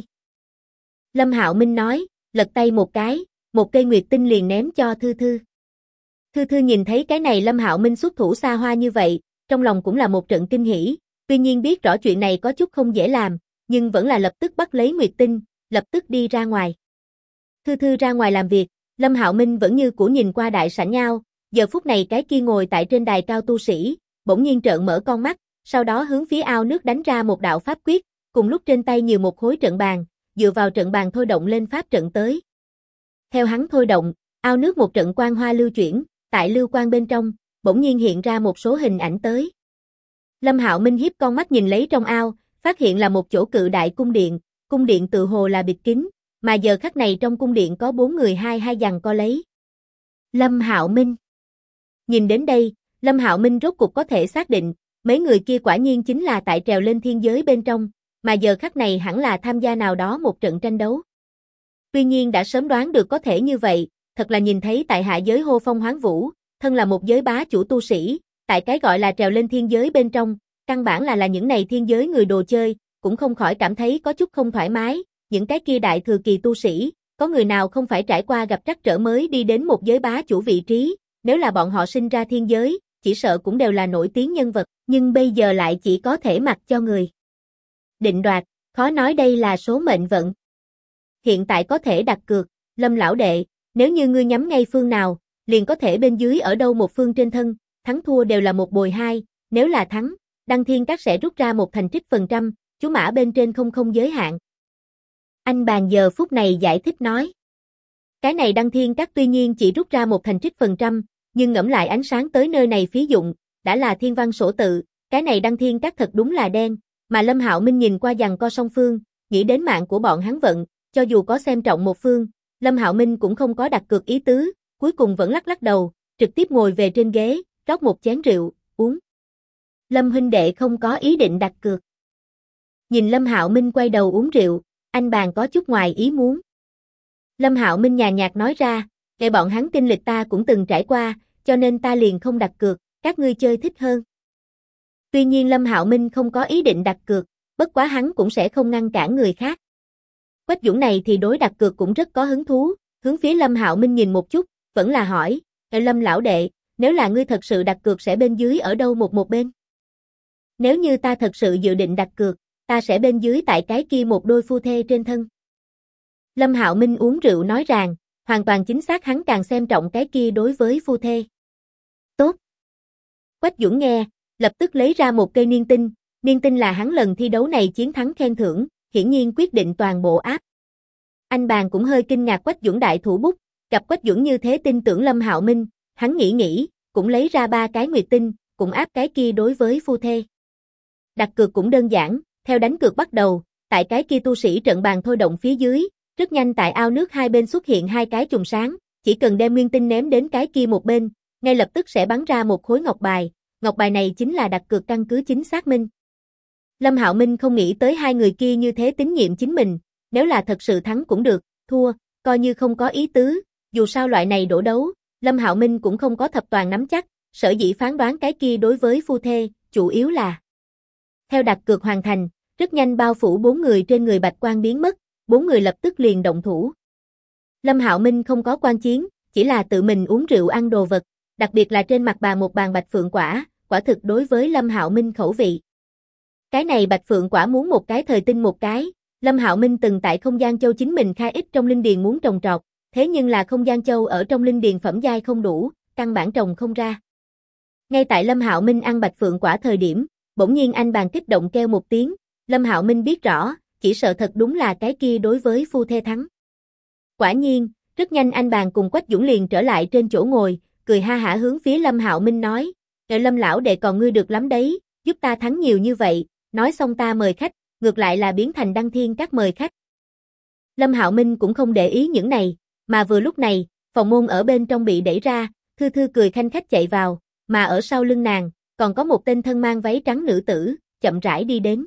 Lâm Hạo Minh nói, lật tay một cái, một cây nguyệt tinh liền ném cho Thư Thư. Thư Thư nhìn thấy cái này Lâm Hạo Minh xuất thủ xa hoa như vậy, trong lòng cũng là một trận kinh hỉ, tuy nhiên biết rõ chuyện này có chút không dễ làm, nhưng vẫn là lập tức bắt lấy nguyệt tinh, lập tức đi ra ngoài. Thư Thư ra ngoài làm việc, Lâm Hạo Minh vẫn như cũ nhìn qua đại sảnh nhau, giờ phút này cái kia ngồi tại trên đài cao tu sĩ, bỗng nhiên trợn mở con mắt, sau đó hướng phía ao nước đánh ra một đạo pháp quyết, cùng lúc trên tay nhiều một khối trận bàn, dựa vào trận bàn thôi động lên pháp trận tới. Theo hắn thôi động, ao nước một trận quang hoa lưu chuyển, tại lưu quang bên trong, bỗng nhiên hiện ra một số hình ảnh tới. Lâm Hạo Minh hiếp con mắt nhìn lấy trong ao, phát hiện là một chỗ cự đại cung điện tự hồ là bịt kín, mà giờ khắc này trong cung điện có 4 người hai giằng co lấy. Lâm Hạo Minh. Nhìn đến đây, Lâm Hạo Minh rốt cục có thể xác định, mấy người kia quả nhiên chính là tại trèo lên thiên giới bên trong, mà giờ khắc này hẳn là tham gia nào đó một trận tranh đấu. Tuy nhiên đã sớm đoán được có thể như vậy, thật là nhìn thấy tại hạ giới hô phong hoán vũ, thân là một giới bá chủ tu sĩ, tại cái gọi là trèo lên thiên giới bên trong, căn bản là những này thiên giới người đồ chơi, cũng không khỏi cảm thấy có chút không thoải mái, những cái kia đại thừa kỳ tu sĩ, có người nào không phải trải qua gặp trắc trở mới đi đến một giới bá chủ vị trí, nếu là bọn họ sinh ra thiên giới, chỉ sợ cũng đều là nổi tiếng nhân vật, nhưng bây giờ lại chỉ có thể mặc cho người định đoạt, khó nói đây là số mệnh vận. Hiện tại có thể đặt cược, Lâm lão đệ, nếu như ngươi nhắm ngay phương nào, liền có thể bên dưới ở đâu một phương trên thân, thắng thua đều là một bồi hai, nếu là thắng, Đăng Thiên Các sẽ rút ra một thành trích phần trăm, chú mã bên trên không giới hạn. Anh bàn giờ phút này giải thích nói. Cái này Đăng Thiên Các tuy nhiên chỉ rút ra một thành trích phần trăm, nhưng ngẫm lại ánh sáng tới nơi này phí dụng, đã là thiên văn sổ tự, cái này Đăng Thiên Các thật đúng là đen, mà Lâm Hạo Minh nhìn qua giằng co song phương, nghĩ đến mạng của bọn hắn vận, cho dù có xem trọng một phương, Lâm Hạo Minh cũng không có đặt cược ý tứ, cuối cùng vẫn lắc đầu, trực tiếp ngồi về trên ghế, rót một chén rượu, uống. Lâm huynh đệ không có ý định đặt cược. Nhìn Lâm Hạo Minh quay đầu uống rượu, anh bàn có chút ngoài ý muốn. Lâm Hạo Minh nhàn nhạt nói ra, kể bọn hắn kinh lịch ta cũng từng trải qua, cho nên ta liền không đặt cược, các ngươi chơi thích hơn. Tuy nhiên Lâm Hạo Minh không có ý định đặt cược, bất quá hắn cũng sẽ không ngăn cản người khác. Quách Dũng này thì đối đặt cược cũng rất có hứng thú, hướng phía Lâm Hạo Minh nhìn một chút, vẫn là hỏi, Lâm lão đệ, nếu là ngươi thật sự đặt cược sẽ bên dưới ở đâu một bên? Nếu như ta thật sự dự định đặt cược, ta sẽ bên dưới tại cái kia một đôi phu thê trên thân. Lâm Hạo Minh uống rượu nói rằng, hoàn toàn chính xác hắn càng xem trọng cái kia đối với phu thê. Tốt. Quách Dũng nghe, lập tức lấy ra một cây niên tinh là hắn lần thi đấu này chiến thắng khen thưởng, hiển nhiên quyết định toàn bộ áp. Anh bàn cũng hơi kinh ngạc Quách Dũng đại thủ bút, gặp Quách Dũng như thế tin tưởng Lâm Hạo Minh, hắn nghĩ, cũng lấy ra 3 cái nguyệt tinh, cũng áp cái kia đối với phu thê. Đặt cược cũng đơn giản, theo đánh cược bắt đầu, tại cái kia tu sĩ trận bàn thôi động phía dưới, rất nhanh tại ao nước hai bên xuất hiện 2 cái chùm sáng, chỉ cần đem nguyên tinh ném đến cái kia một bên, ngay lập tức sẽ bắn ra một khối ngọc bài này chính là đặt cược căn cứ chính xác minh. Lâm Hạo Minh không nghĩ tới hai người kia như thế tín nhiệm chính mình, nếu là thật sự thắng cũng được, thua, coi như không có ý tứ, dù sao loại này đổ đấu, Lâm Hạo Minh cũng không có thập toàn nắm chắc, sở dĩ phán đoán cái kia đối với phu thê, chủ yếu là theo đặt cược hoàn thành, rất nhanh bao phủ 4 người trên người bạch quang biến mất, 4 người lập tức liền động thủ. Lâm Hạo Minh không có quan chiến, chỉ là tự mình uống rượu ăn đồ vật, đặc biệt là trên mặt bà một bàn bạch phượng quả, quả thực đối với Lâm Hạo Minh khẩu vị. Cái này bạch phượng quả muốn một cái thời tinh một cái, Lâm Hạo Minh từng tại không gian châu chính mình khai ít trong linh điền muốn trồng trọt, thế nhưng là không gian châu ở trong linh điền phẩm giai không đủ, căn bản trồng không ra. Ngay tại Lâm Hạo Minh ăn bạch phượng quả thời điểm, bỗng nhiên anh bàn kích động kêu một tiếng, Lâm Hạo Minh biết rõ, chỉ sợ thật đúng là cái kia đối với phu thê thắng. Quả nhiên, rất nhanh anh bàn cùng Quách Dũng liền trở lại trên chỗ ngồi, cười ha hả hướng phía Lâm Hạo Minh nói, Lâm lão đệ còn ngươi được lắm đấy, giúp ta thắng nhiều như vậy, nói xong ta mời khách, ngược lại là biến thành Đăng Thiên Các mời khách. Lâm Hạo Minh cũng không để ý những này, mà vừa lúc này, phòng môn ở bên trong bị đẩy ra, Thư Thư cười khanh khách chạy vào, mà ở sau lưng nàng, còn có một tên thân mang váy trắng nữ tử, chậm rãi đi đến.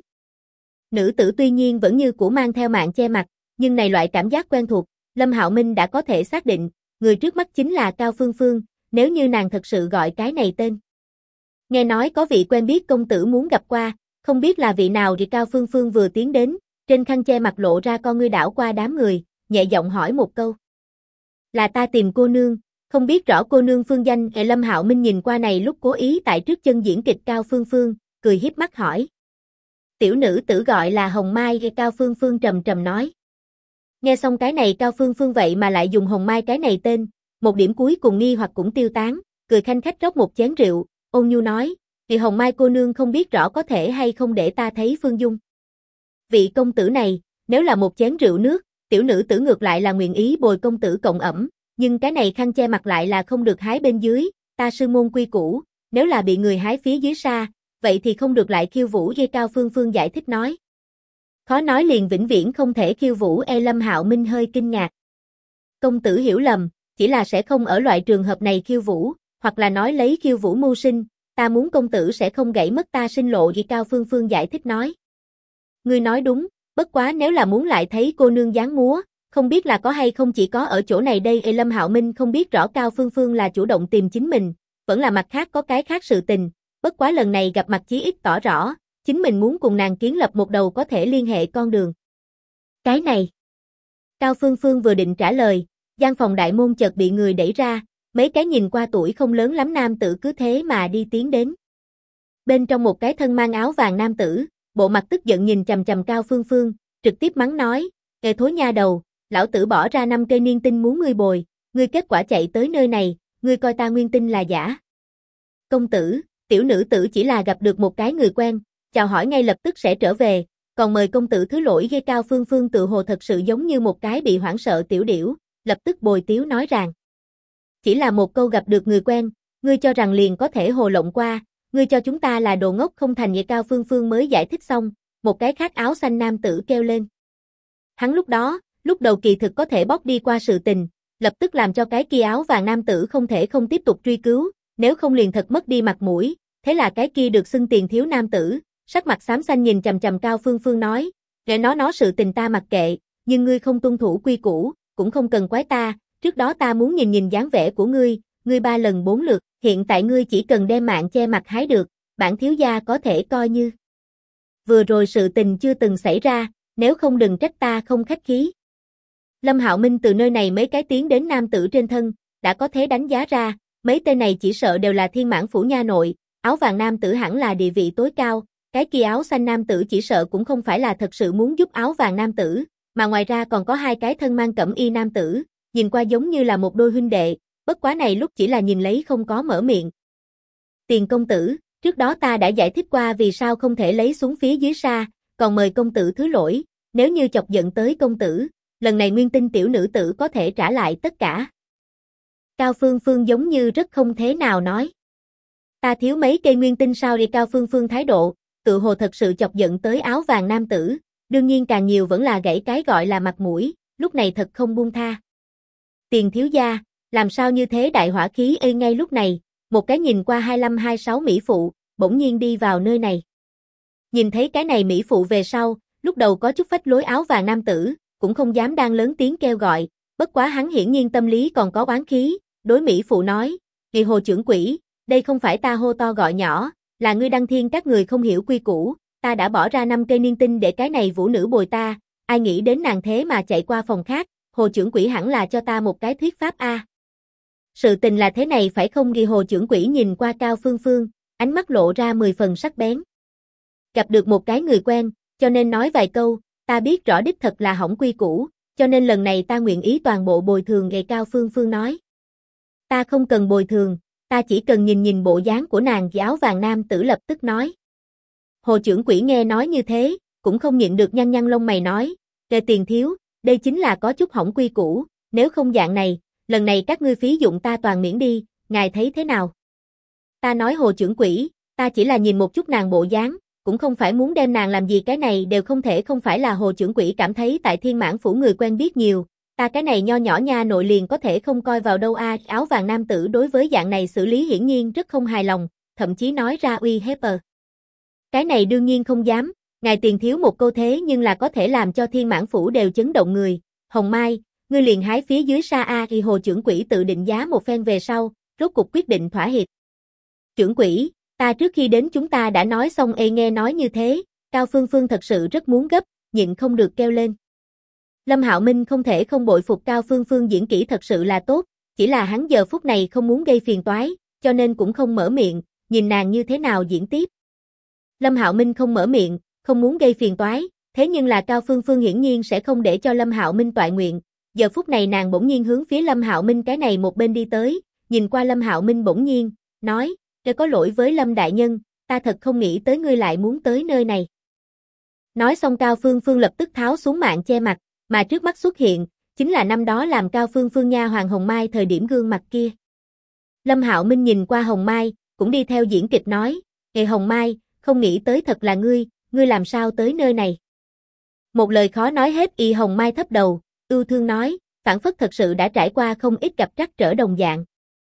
Nữ tử tuy nhiên vẫn như cũ mang theo mạng che mặt, nhưng này loại cảm giác quen thuộc, Lâm Hạo Minh đã có thể xác định, người trước mắt chính là Cao Phương Phương, nếu như nàng thật sự gọi cái này tên. Nghe nói có vị quen biết công tử muốn gặp qua, không biết là vị nào thì Cao Phương Phương vừa tiến đến, trên khăn che mặt lộ ra con ngươi đảo qua đám người, nhẹ giọng hỏi một câu. Là ta tìm cô nương, không biết rõ cô nương phương danh. Lâm Hạo Minh nhìn qua này lúc cố ý tại trước chân diễn kịch Cao Phương Phương, cười hiếp mắt hỏi. Tiểu nữ tử gọi là Hồng Mai. Cao Phương Phương trầm trầm nói. Nghe xong cái này Cao Phương Phương vậy mà lại dùng Hồng Mai cái này tên, một điểm cuối cùng nghi hoặc cũng tiêu tán, cười khanh khách rót một chén rượu, ôn nhu nói, thì Hồng Mai cô nương không biết rõ có thể hay không để ta thấy Phương dung. Vị công tử này, nếu là một chén rượu nước, tiểu nữ tử ngược lại là nguyện ý bồi công tử cộng ẩm, nhưng cái này khăn che mặt lại là không được hái bên dưới, ta sư môn quy củ, nếu là bị người hái phía dưới xa, vậy thì không được lại khiêu vũ. Cao Phương Phương giải thích nói. Khó nói liền vĩnh viễn không thể khiêu vũ. Lâm Hạo Minh hơi kinh ngạc. Công tử hiểu lầm, chỉ là sẽ không ở loại trường hợp này khiêu vũ, hoặc là nói lấy khiêu vũ mưu sinh, ta muốn công tử sẽ không gãy mất ta sinh lộ. Cao Phương Phương giải thích nói. Ngươi nói đúng, bất quá nếu là muốn lại thấy cô nương dáng múa, không biết là có hay không chỉ có ở chỗ này đây. Lâm Hạo Minh không biết rõ Cao Phương Phương là chủ động tìm chính mình, vẫn là mặt khác có cái khác sự tình, bất quá lần này gặp mặt chí ít tỏ rõ, chính mình muốn cùng nàng kiến lập một đầu có thể liên hệ con đường. Cái này. Cao Phương Phương vừa định trả lời, gian phòng đại môn chợt bị người đẩy ra, mấy cái nhìn qua tuổi không lớn lắm nam tử cứ thế mà đi tiến đến. Bên trong một cái thân mang áo vàng nam tử, bộ mặt tức giận nhìn chằm chằm Cao Phương Phương, trực tiếp mắng nói, "Ê thối nha đầu, lão tử bỏ ra 5 cây niên tinh muốn ngươi bồi, ngươi kết quả chạy tới nơi này, ngươi coi ta nguyên tinh là giả." Công tử, tiểu nữ tử chỉ là gặp được một cái người quen, chào hỏi ngay lập tức sẽ trở về, còn mời công tử thứ lỗi. Cao Phương Phương tự hồ thật sự giống như một cái bị hoảng sợ tiểu điểu, lập tức bồi tiếu nói rằng. Chỉ là một câu gặp được người quen, ngươi cho rằng liền có thể hồ lộng qua, ngươi cho chúng ta là đồ ngốc không thành. Cao Phương Phương mới giải thích xong, một cái khác áo xanh nam tử kêu lên. Hắn lúc đầu kỳ thực có thể bóc đi qua sự tình, lập tức làm cho cái kia áo vàng nam tử không thể không tiếp tục truy cứu, nếu không liền thật mất đi mặt mũi, thế là cái kia được xưng tiền thiếu nam tử, sắc mặt xám xanh nhìn chằm chằm Cao Phương Phương nói, "Để nó sự tình ta mặc kệ, nhưng ngươi không tuân thủ quy củ, cũng không cần quái ta, trước đó ta muốn nhìn dáng vẻ của ngươi 3 lần 4 lượt, hiện tại ngươi chỉ cần đem mạng che mặt hái được, bản thiếu gia có thể coi như. Vừa rồi sự tình chưa từng xảy ra, nếu không đừng trách ta không khách khí." Lâm Hạo Minh từ nơi này mấy cái tiến đến nam tử trên thân, đã có thể đánh giá ra, mấy tên này chỉ sợ đều là Thiên Mãn phủ nha nội, áo vàng nam tử hẳn là địa vị tối cao, cái kia áo xanh nam tử chỉ sợ cũng không phải là thật sự muốn giúp áo vàng nam tử, mà ngoài ra còn có 2 cái thân mang cẩm y nam tử, nhìn qua giống như là một đôi huynh đệ, bất quá này lúc chỉ là nhìn lấy không có mở miệng. Tiền công tử, trước đó ta đã giải thích qua vì sao không thể lấy xuống phía dưới xa, còn mời công tử thứ lỗi, nếu như chọc giận tới công tử, lần này nguyên tinh tiểu nữ tử có thể trả lại tất cả. Cao Phương Phương giống như rất không thế nào nói. Ta thiếu mấy cây nguyên tinh sao? Cao Phương Phương thái độ, tự hồ thật sự chọc giận tới áo vàng nam tử, đương nhiên càng nhiều vẫn là gãy cái gọi là mặt mũi, lúc này thật không buông tha. Tiền thiếu gia, làm sao như thế đại hỏa khí? Ngay lúc này, một cái nhìn qua 25-26 mỹ phụ, bỗng nhiên đi vào nơi này. Nhìn thấy cái này mỹ phụ về sau, lúc đầu có chút phách lối áo vàng nam tử, cũng không dám đang lớn tiếng kêu gọi, bất quá hắn hiển nhiên tâm lý còn có oán khí, đối mỹ phụ nói, "Kỳ hồ trưởng quỷ, đây không phải ta hô to gọi nhỏ, là ngươi Đăng Thiên các người không hiểu quy củ, ta đã bỏ ra 5 cây niên tinh để cái này vũ nữ bồi ta, ai nghĩ đến nàng thế mà chạy qua phòng khác, Hồ trưởng quỹ hẳn là cho ta một cái thuyết pháp a. Sự tình là thế này phải không? Ghi Hồ trưởng quỹ nhìn qua Cao Phương Phương, ánh mắt lộ ra 10 phần sắc bén. Gặp được một cái người quen, cho nên nói vài câu, ta biết rõ đích thật là hỏng quy củ, cho nên lần này ta nguyện ý toàn bộ bồi thường. Gầy Cao Phương Phương nói. Ta không cần bồi thường, ta chỉ cần nhìn nhìn bộ dáng của nàng. Áo vàng nam tử lập tức nói. Hồ trưởng quỹ nghe nói như thế, cũng không nhịn được nhăn nhăn lông mày nói, kề tiền thiếu, đây chính là có chút hỏng quy củ, nếu không dạng này, lần này các ngươi phí dụng ta toàn miễn đi, ngài thấy thế nào? Ta nói Hồ trưởng quỹ, ta chỉ là nhìn một chút nàng bộ dáng, cũng không phải muốn đem nàng làm gì, cái này đều không thể. Không phải là Hồ trưởng quỹ cảm thấy tại Thiên Mãn phủ người quen biết nhiều, ta cái này nho nhỏ nha nội liền có thể không coi vào đâu a. Áo vàng nam tử đối với dạng này xử lý hiển nhiên rất không hài lòng, thậm chí nói ra uy hiếp. Cái này đương nhiên không dám, ngài tiền thiếu một câu thế nhưng là có thể làm cho Thiên Mãn phủ đều chấn động người. Hồng Mai, ngươi liền hái phía dưới xa a. Thì Hồ trưởng quỹ tự định giá một phen về sau, rốt cục quyết định thỏa hiệp. Trưởng quỹ, ta trước khi đến chúng ta đã nói xong. Nghe nói như thế, Cao Phương Phương thật sự rất muốn gấp, nhịn không được kêu lên. Lâm Hạo Minh không thể không bội phục Cao Phương Phương diễn kỹ thật sự là tốt, chỉ là hắn giờ phút này không muốn gây phiền toái, cho nên cũng không mở miệng, nhìn nàng như thế nào diễn tiếp. Lâm Hạo Minh không mở miệng, không muốn gây phiền toái, thế nhưng là Cao Phương Phương hiển nhiên sẽ không để cho Lâm Hạo Minh toại nguyện. Giờ phút này nàng bỗng nhiên hướng phía Lâm Hạo Minh cái này một bên đi tới, nhìn qua Lâm Hạo Minh bỗng nhiên, nói, "Tôi có lỗi với Lâm đại nhân, ta thật không nghĩ tới ngươi lại muốn tới nơi này." Nói xong Cao Phương Phương lập tức tháo xuống mạng che mặt, mà trước mắt xuất hiện, chính là năm đó làm Cao Phương Phương nha hoàng Hồng Mai thời điểm gương mặt kia. Lâm Hạo Minh nhìn qua Hồng Mai, cũng đi theo diễn kịch nói, "Ê Hồng Mai, không nghĩ tới thật là ngươi làm sao tới nơi này?" Một lời khó nói hết. Hồng Mai thấp đầu, ưu thương nói, phảng phất thật sự đã trải qua không ít gặp trắc trở đồng dạng.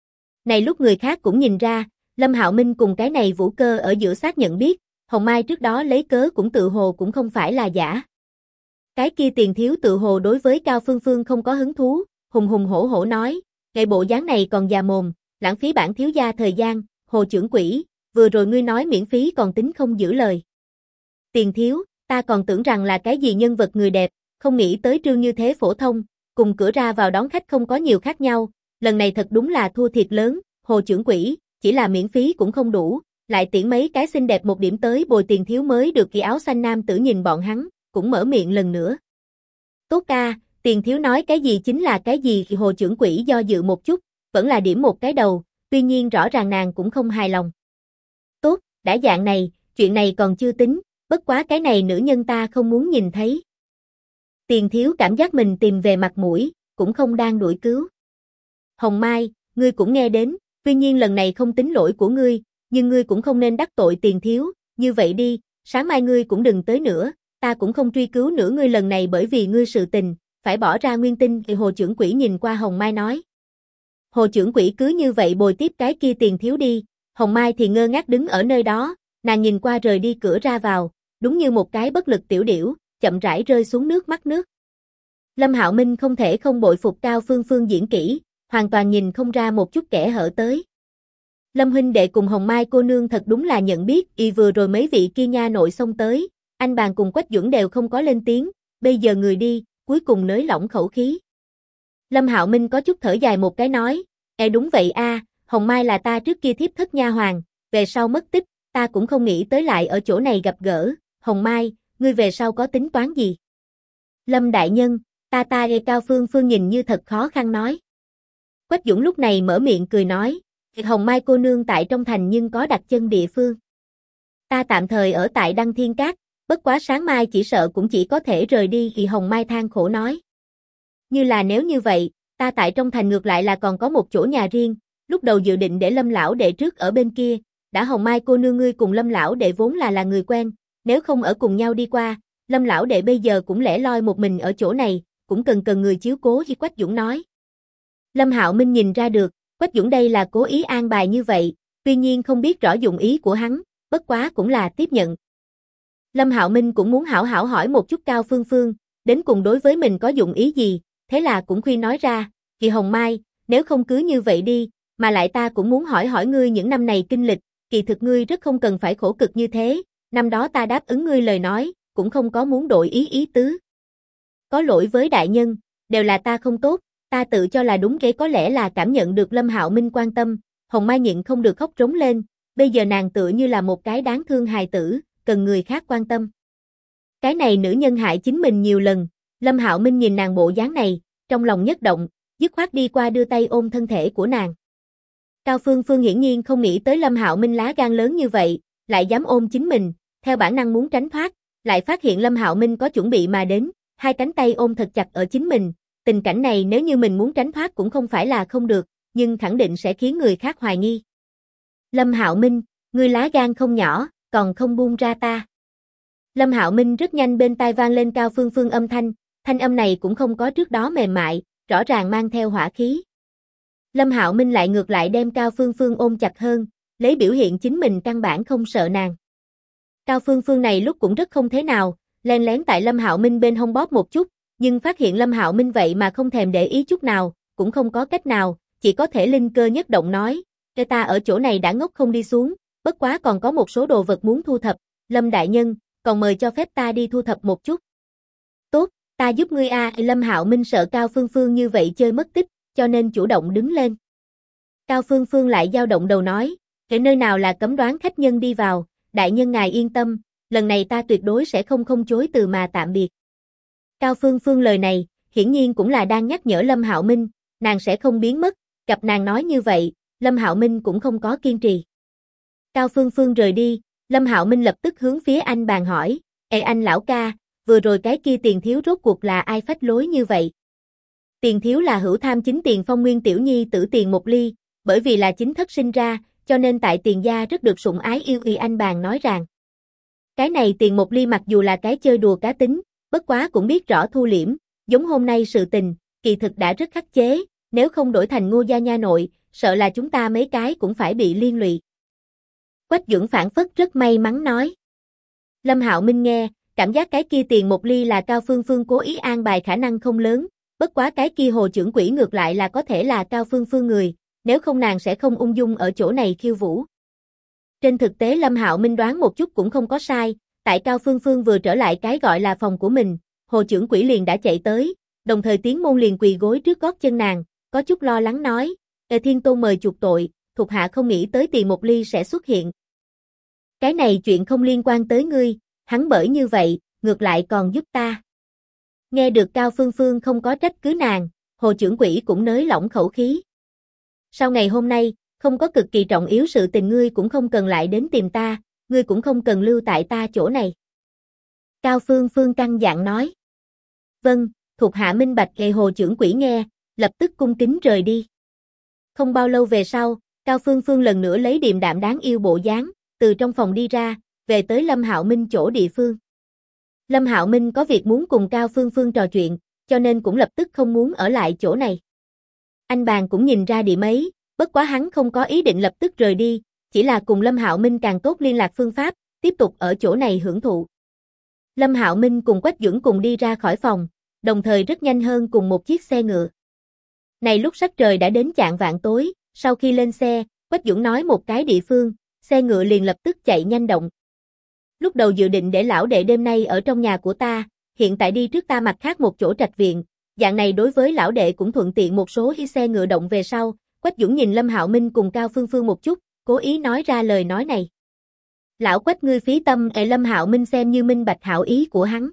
Này lúc người khác cũng nhìn ra, Lâm Hạo Minh cùng cái này Vũ Cơ ở giữa xác nhận biết, Hồng Mai trước đó lấy cớ cũng tự hồ cũng không phải là giả. Cái kia tiền thiếu tự hồ đối với Cao Phương Phương không có hứng thú, hùng hùng hổ hổ nói, "Ngày bộ dáng này còn già mồm, lãng phí bản thiếu gia thời gian, Hồ trưởng quỹ, vừa rồi ngươi nói miễn phí còn tính không giữ lời. Tiền thiếu, ta còn tưởng rằng là cái gì nhân vật người đẹp, không nghĩ tới trương như thế phổ thông, cùng cửa ra vào đón khách không có nhiều khác nhau, lần này thật đúng là thua thiệt lớn, Hồ trưởng quỹ, chỉ là miễn phí cũng không đủ, lại tiễn mấy cái xinh đẹp một điểm tới bồi tiền thiếu mới được." Kỳ áo xanh nam tử nhìn bọn hắn, cũng mở miệng lần nữa. "Tốt ca, tiền thiếu nói cái gì chính là cái gì." Thì Hồ trưởng quỹ do dự một chút, vẫn là điểm một cái đầu, tuy nhiên rõ ràng nàng cũng không hài lòng. "Tốt, đã dạng này, chuyện này còn chưa tính, bất quá cái này nữ nhân ta không muốn nhìn thấy." Tiền thiếu cảm giác mình tìm về mặt mũi, cũng không đang đuổi cứu. "Hồng Mai, ngươi cũng nghe đến, tuy nhiên lần này không tính lỗi của ngươi, nhưng ngươi cũng không nên đắc tội tiền thiếu, như vậy đi, sáng mai ngươi cũng đừng tới nữa, ta cũng không truy cứu nữa ngươi lần này bởi vì ngươi sự tình, phải bỏ ra nguyên tinh." Thì Hồ trưởng quỹ nhìn qua Hồng Mai nói. Hồ trưởng quỹ cứ như vậy bồi tiếp cái kia tiền thiếu đi, Hồng Mai thì ngơ ngác đứng ở nơi đó, nàng nhìn qua rời đi cửa ra vào, đúng như một cái bất lực tiểu điểu, chậm rãi rơi xuống nước mắt nước. Lâm Hạo Minh không thể không bội phục Cao Phương Phương diễn kỹ, hoàn toàn nhìn không ra một chút kẻ hở tới. Lâm huynh đệ cùng Hồng Mai cô nương thật đúng là nhận biết, vừa rồi mấy vị kia nha nội xông tới, anh bàn cùng Quách Duẩn đều không có lên tiếng, bây giờ người đi, cuối cùng nới lỏng khẩu khí. Lâm Hạo Minh có chút thở dài một cái nói, đúng vậy a, Hồng Mai là ta trước kia thiếp thất nha hoàng, về sau mất tích, ta cũng không nghĩ tới lại ở chỗ này gặp gỡ, Hồng Mai, ngươi về sau có tính toán gì?" "Lâm đại nhân, ta Cao Phương Phương nhìn như thật khó khăn nói. Quách Dũng lúc này mở miệng cười nói, "Hồng Mai cô nương tại trong thành nhưng có đặt chân địa phương. Ta tạm thời ở tại Đăng Thiên Các, bất quá sáng mai chỉ sợ cũng chỉ có thể rời đi." Thì Hồng Mai than khổ nói, "Như là nếu như vậy, ta tại trong thành ngược lại là còn có một chỗ nhà riêng, lúc đầu dự định để Lâm lão đệ trước ở bên kia, đã Hồng Mai cô nương ngươi cùng Lâm lão đệ vốn là người quen, nếu không ở cùng nhau đi qua, Lâm lão đệ bây giờ cũng lẻ loi một mình ở chỗ này, cũng cần người chiếu cố." Thì Quách Dũng nói. Lâm Hạo Minh nhìn ra được, Quách Dũng đây là cố ý an bài như vậy, tuy nhiên không biết rõ dụng ý của hắn, bất quá cũng là tiếp nhận. Lâm Hạo Minh cũng muốn hảo hảo hỏi một chút Cao Phương Phương, đến cùng đối với mình có dụng ý gì, thế là cũng khuyên nói ra, "Kỳ Hồng Mai, nếu không cứ như vậy đi, mà lại ta cũng muốn hỏi hỏi ngươi những năm này kinh lịch, kỳ thực ngươi rất không cần phải khổ cực như thế, năm đó ta đáp ứng ngươi lời nói, cũng không có muốn đổi ý tứ. Có lỗi với đại nhân, đều là ta không tốt, ta tự cho là đúng kế có lẽ là cảm nhận được Lâm Hạo Minh quan tâm, Hồng Mai nhịn không được khóc rống lên, bây giờ nàng tựa như là một cái đáng thương hài tử, cần người khác quan tâm. Cái này nữ nhân hại chính mình nhiều lần, Lâm Hạo Minh nhìn nàng bộ dáng này, trong lòng nhất động, dứt khoát đi qua đưa tay ôm thân thể của nàng. Cao Phương Phương hiển nhiên không nghĩ tới Lâm Hạo Minh lá gan lớn như vậy, lại dám ôm chính mình, theo bản năng muốn tránh thoát, lại phát hiện Lâm Hạo Minh có chuẩn bị mà đến, hai cánh tay ôm thật chặt ở chính mình, tình cảnh này nếu như mình muốn tránh thoát cũng không phải là không được, nhưng khẳng định sẽ khiến người khác hoài nghi. Lâm Hạo Minh, ngươi lá gan không nhỏ, còn không buông ra ta. Lâm Hạo Minh rất nhanh bên tai vang lên Cao Phương Phương âm thanh âm này cũng không có trước đó mềm mại, rõ ràng mang theo hỏa khí. Lâm Hạo Minh lại ngược lại đem Cao Phương Phương ôm chặt hơn, lấy biểu hiện chính mình căn bản không sợ nàng. Cao Phương Phương này lúc cũng rất không thế nào, len lén tại Lâm Hạo Minh bên hông bóp một chút, nhưng phát hiện Lâm Hạo Minh vậy mà không thèm để ý chút nào, cũng không có cách nào, chỉ có thể linh cơ nhất động nói, ta ở chỗ này đã ngốc không đi xuống, bất quá còn có một số đồ vật muốn thu thập, Lâm đại nhân, còn mời cho phép ta đi thu thập một chút. Tốt, ta giúp ngươi a. Lâm Hạo Minh sợ Cao Phương Phương như vậy chơi mất tích, cho nên chủ động đứng lên. Cao Phương Phương lại dao động đầu nói, cái nơi nào là cấm đoán khách nhân đi vào, đại nhân ngài yên tâm, lần này ta tuyệt đối sẽ không chối từ mà tạm biệt. Cao Phương Phương lời này, hiển nhiên cũng là đang nhắc nhở Lâm Hạo Minh, nàng sẽ không biến mất, gặp nàng nói như vậy, Lâm Hạo Minh cũng không có kiên trì. Cao Phương Phương rời đi, Lâm Hạo Minh lập tức hướng phía anh bàn hỏi, anh lão ca, vừa rồi cái kia Tiền thiếu rốt cuộc là ai phách lối như vậy? Tiền thiếu là hữu tham chính Tiền Phong nguyên tiểu nhi tử Tiền Một Ly, bởi vì là chính thất sinh ra, cho nên tại Tiền gia rất được sủng ái yêu y anh bàn nói rằng. Cái này Tiền Một Ly mặc dù là cái chơi đùa cá tính, bất quá cũng biết rõ thu liễm, giống hôm nay sự tình, kỳ thực đã rất khắc chế, nếu không đổi thành Ngô gia nha nội, sợ là chúng ta mấy cái cũng phải bị liên lụy. Quách Duẩn phản phất rất may mắn nói. Lâm Hạo Minh nghe, cảm giác cái kia Tiền Một Ly là Cao Phương Phương cố ý an bài khả năng không lớn, bất quá cái kia Hồ trưởng quỹ ngược lại là có thể là Cao Phương Phương người, nếu không nàng sẽ không ung dung ở chỗ này khiêu vũ. Trên thực tế Lâm Hạo Minh đoán một chút cũng không có sai, tại Cao Phương Phương vừa trở lại cái gọi là phòng của mình, Hồ trưởng quỹ liền đã chạy tới, đồng thời tiến môn liền quỳ gối trước gót chân nàng, có chút lo lắng nói, Thiên Tôn mời chuộc tội, thuộc hạ không nghĩ tới Tiền Một Ly sẽ xuất hiện. Cái này chuyện không liên quan tới ngươi, hắn bởi như vậy, ngược lại còn giúp ta. Nghe được Cao Phương Phương không có trách cứ nàng, Hồ trưởng quỹ cũng nới lỏng khẩu khí. Sau ngày hôm nay, không có cực kỳ trọng yếu sự tình ngươi cũng không cần lại đến tìm ta, ngươi cũng không cần lưu tại ta chỗ này. Cao Phương Phương căng dặn nói. Vâng, thuộc hạ minh bạch. Hồ trưởng quỹ nghe, lập tức cung kính rời đi. Không bao lâu về sau, Cao Phương Phương lần nữa lấy điềm đạm đáng yêu bộ dáng, từ trong phòng đi ra, về tới Lâm Hạo Minh chỗ địa phương. Lâm Hạo Minh có việc muốn cùng Cao Phương Phương trò chuyện, cho nên cũng lập tức không muốn ở lại chỗ này. Anh bàn cũng nhìn ra điểm ấy, bất quá hắn không có ý định lập tức rời đi, chỉ là cùng Lâm Hạo Minh càng tốt liên lạc phương pháp, tiếp tục ở chỗ này hưởng thụ. Lâm Hạo Minh cùng Quách Duẩn cùng đi ra khỏi phòng, đồng thời rất nhanh hơn cùng một chiếc xe ngựa. Này lúc sắc trời đã đến chạng vạng tối, sau khi lên xe, Quách Duẩn nói một cái địa phương, xe ngựa liền lập tức chạy nhanh động. Lúc đầu dự định để lão đệ đêm nay ở trong nhà của ta, hiện tại đi trước ta mặt khác một chỗ trạch viện, dạng này đối với lão đệ cũng thuận tiện một số. Khi xe ngựa động về sau, Quách Duẩn nhìn Lâm Hạo Minh cùng Cao Phương Phương một chút, cố ý nói ra lời nói này. Lão Quách ngươi phí tâm. Lâm Hạo Minh xem như minh bạch hảo ý của hắn.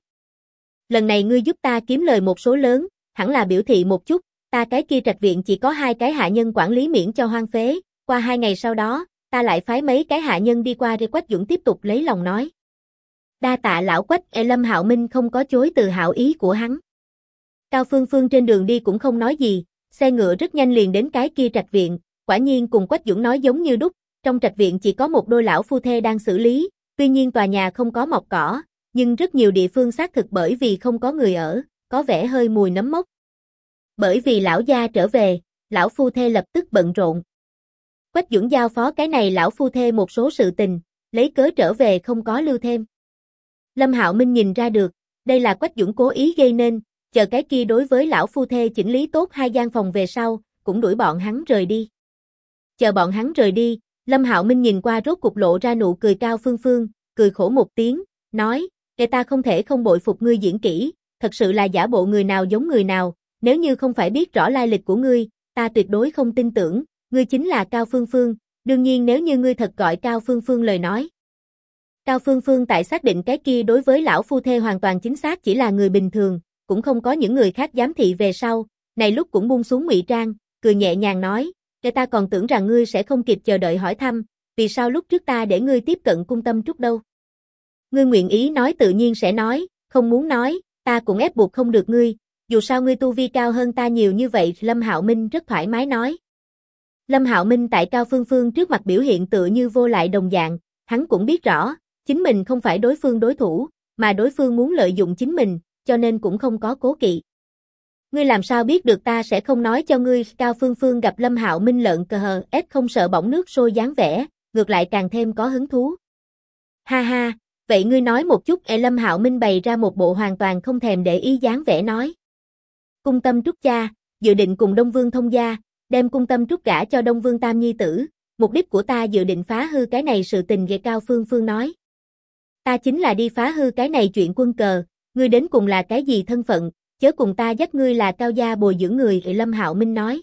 Lần này ngươi giúp ta kiếm lời một số lớn, hẳn là biểu thị một chút, ta cái kia trạch viện chỉ có 2 cái hạ nhân quản lý miễn cho hoang phế, qua 2 ngày sau đó, ta lại phái mấy cái hạ nhân đi qua. Quách Duẩn tiếp tục lấy lòng nói. Đa tạ lão Quách. Lâm Hạo Minh không có chối từ hảo ý của hắn. Cao Phương Phương trên đường đi cũng không nói gì, xe ngựa rất nhanh liền đến cái kia trạch viện, quả nhiên cùng Quách Duẩn nói giống như đúc, trong trạch viện chỉ có một đôi lão phu thê đang xử lý, tuy nhiên tòa nhà không có mọc cỏ, nhưng rất nhiều địa phương xác thực bởi vì không có người ở, có vẻ hơi mùi nấm mốc. Bởi vì lão gia trở về, lão phu thê lập tức bận rộn. Quách Duẩn giao phó cái này lão phu thê một số sự tình, lấy cớ trở về không có lưu thêm. Lâm Hạo Minh nhìn ra được, đây là Quách Duẩn cố ý gây nên, chờ cái kia đối với lão phu thê chỉnh lý tốt 2 gian phòng về sau, cũng đuổi bọn hắn rời đi. Chờ bọn hắn rời đi, Lâm Hạo Minh nhìn qua rốt cục lộ ra nụ cười. Cao Phương Phương, cười khổ một tiếng, nói, ta không thể không bội phục ngươi diễn kỹ, thật sự là giả bộ người nào giống người nào, nếu như không phải biết rõ lai lịch của ngươi, ta tuyệt đối không tin tưởng, ngươi chính là Cao Phương Phương, đương nhiên nếu như ngươi thật gọi Cao Phương Phương lời nói. Cao Phương Phương tại xác định cái kia đối với lão phu thê hoàn toàn chính xác chỉ là người bình thường, cũng không có những người khác giám thị về sau, này lúc cũng buông xuống ngụy trang, cười nhẹ nhàng nói, "Để ta còn tưởng rằng ngươi sẽ không kịp chờ đợi hỏi thăm, vì sao lúc trước ta để ngươi tiếp cận Cung Tâm Trúc đâu? Ngươi nguyện ý nói tự nhiên sẽ nói, không muốn nói, ta cũng ép buộc không được ngươi, dù sao ngươi tu vi cao hơn ta nhiều như vậy." Lâm Hạo Minh rất thoải mái nói. Lâm Hạo Minh tại Cao Phương Phương trước mặt biểu hiện tựa như vô lại đồng dạng, hắn cũng biết rõ, chính mình không phải đối phương đối thủ, mà đối phương muốn lợi dụng chính mình, cho nên cũng không có cố kỵ. Ngươi làm sao biết được ta sẽ không nói cho ngươi? Cao Phương Phương gặp Lâm Hạo Minh lợn cờ hờ ép không sợ bỏng nước sôi dáng vẻ, ngược lại càng thêm có hứng thú. Ha ha, vậy ngươi nói một chút. Lâm Hạo Minh bày ra một bộ hoàn toàn không thèm để ý dáng vẻ nói. Cung Tâm Trúc cha, dự định cùng Đông Vương thông gia, đem Cung Tâm Trúc gả cho Đông Vương Tam Nhi tử, mục đích của ta dự định phá hư cái này sự tình. Về Cao Phương Phương nói. Ta chính là đi phá hư cái này chuyện quân cờ, ngươi đến cùng là cái gì thân phận, chớ cùng ta dắt ngươi là Cao gia bồi dưỡng người. Lâm Hạo Minh nói.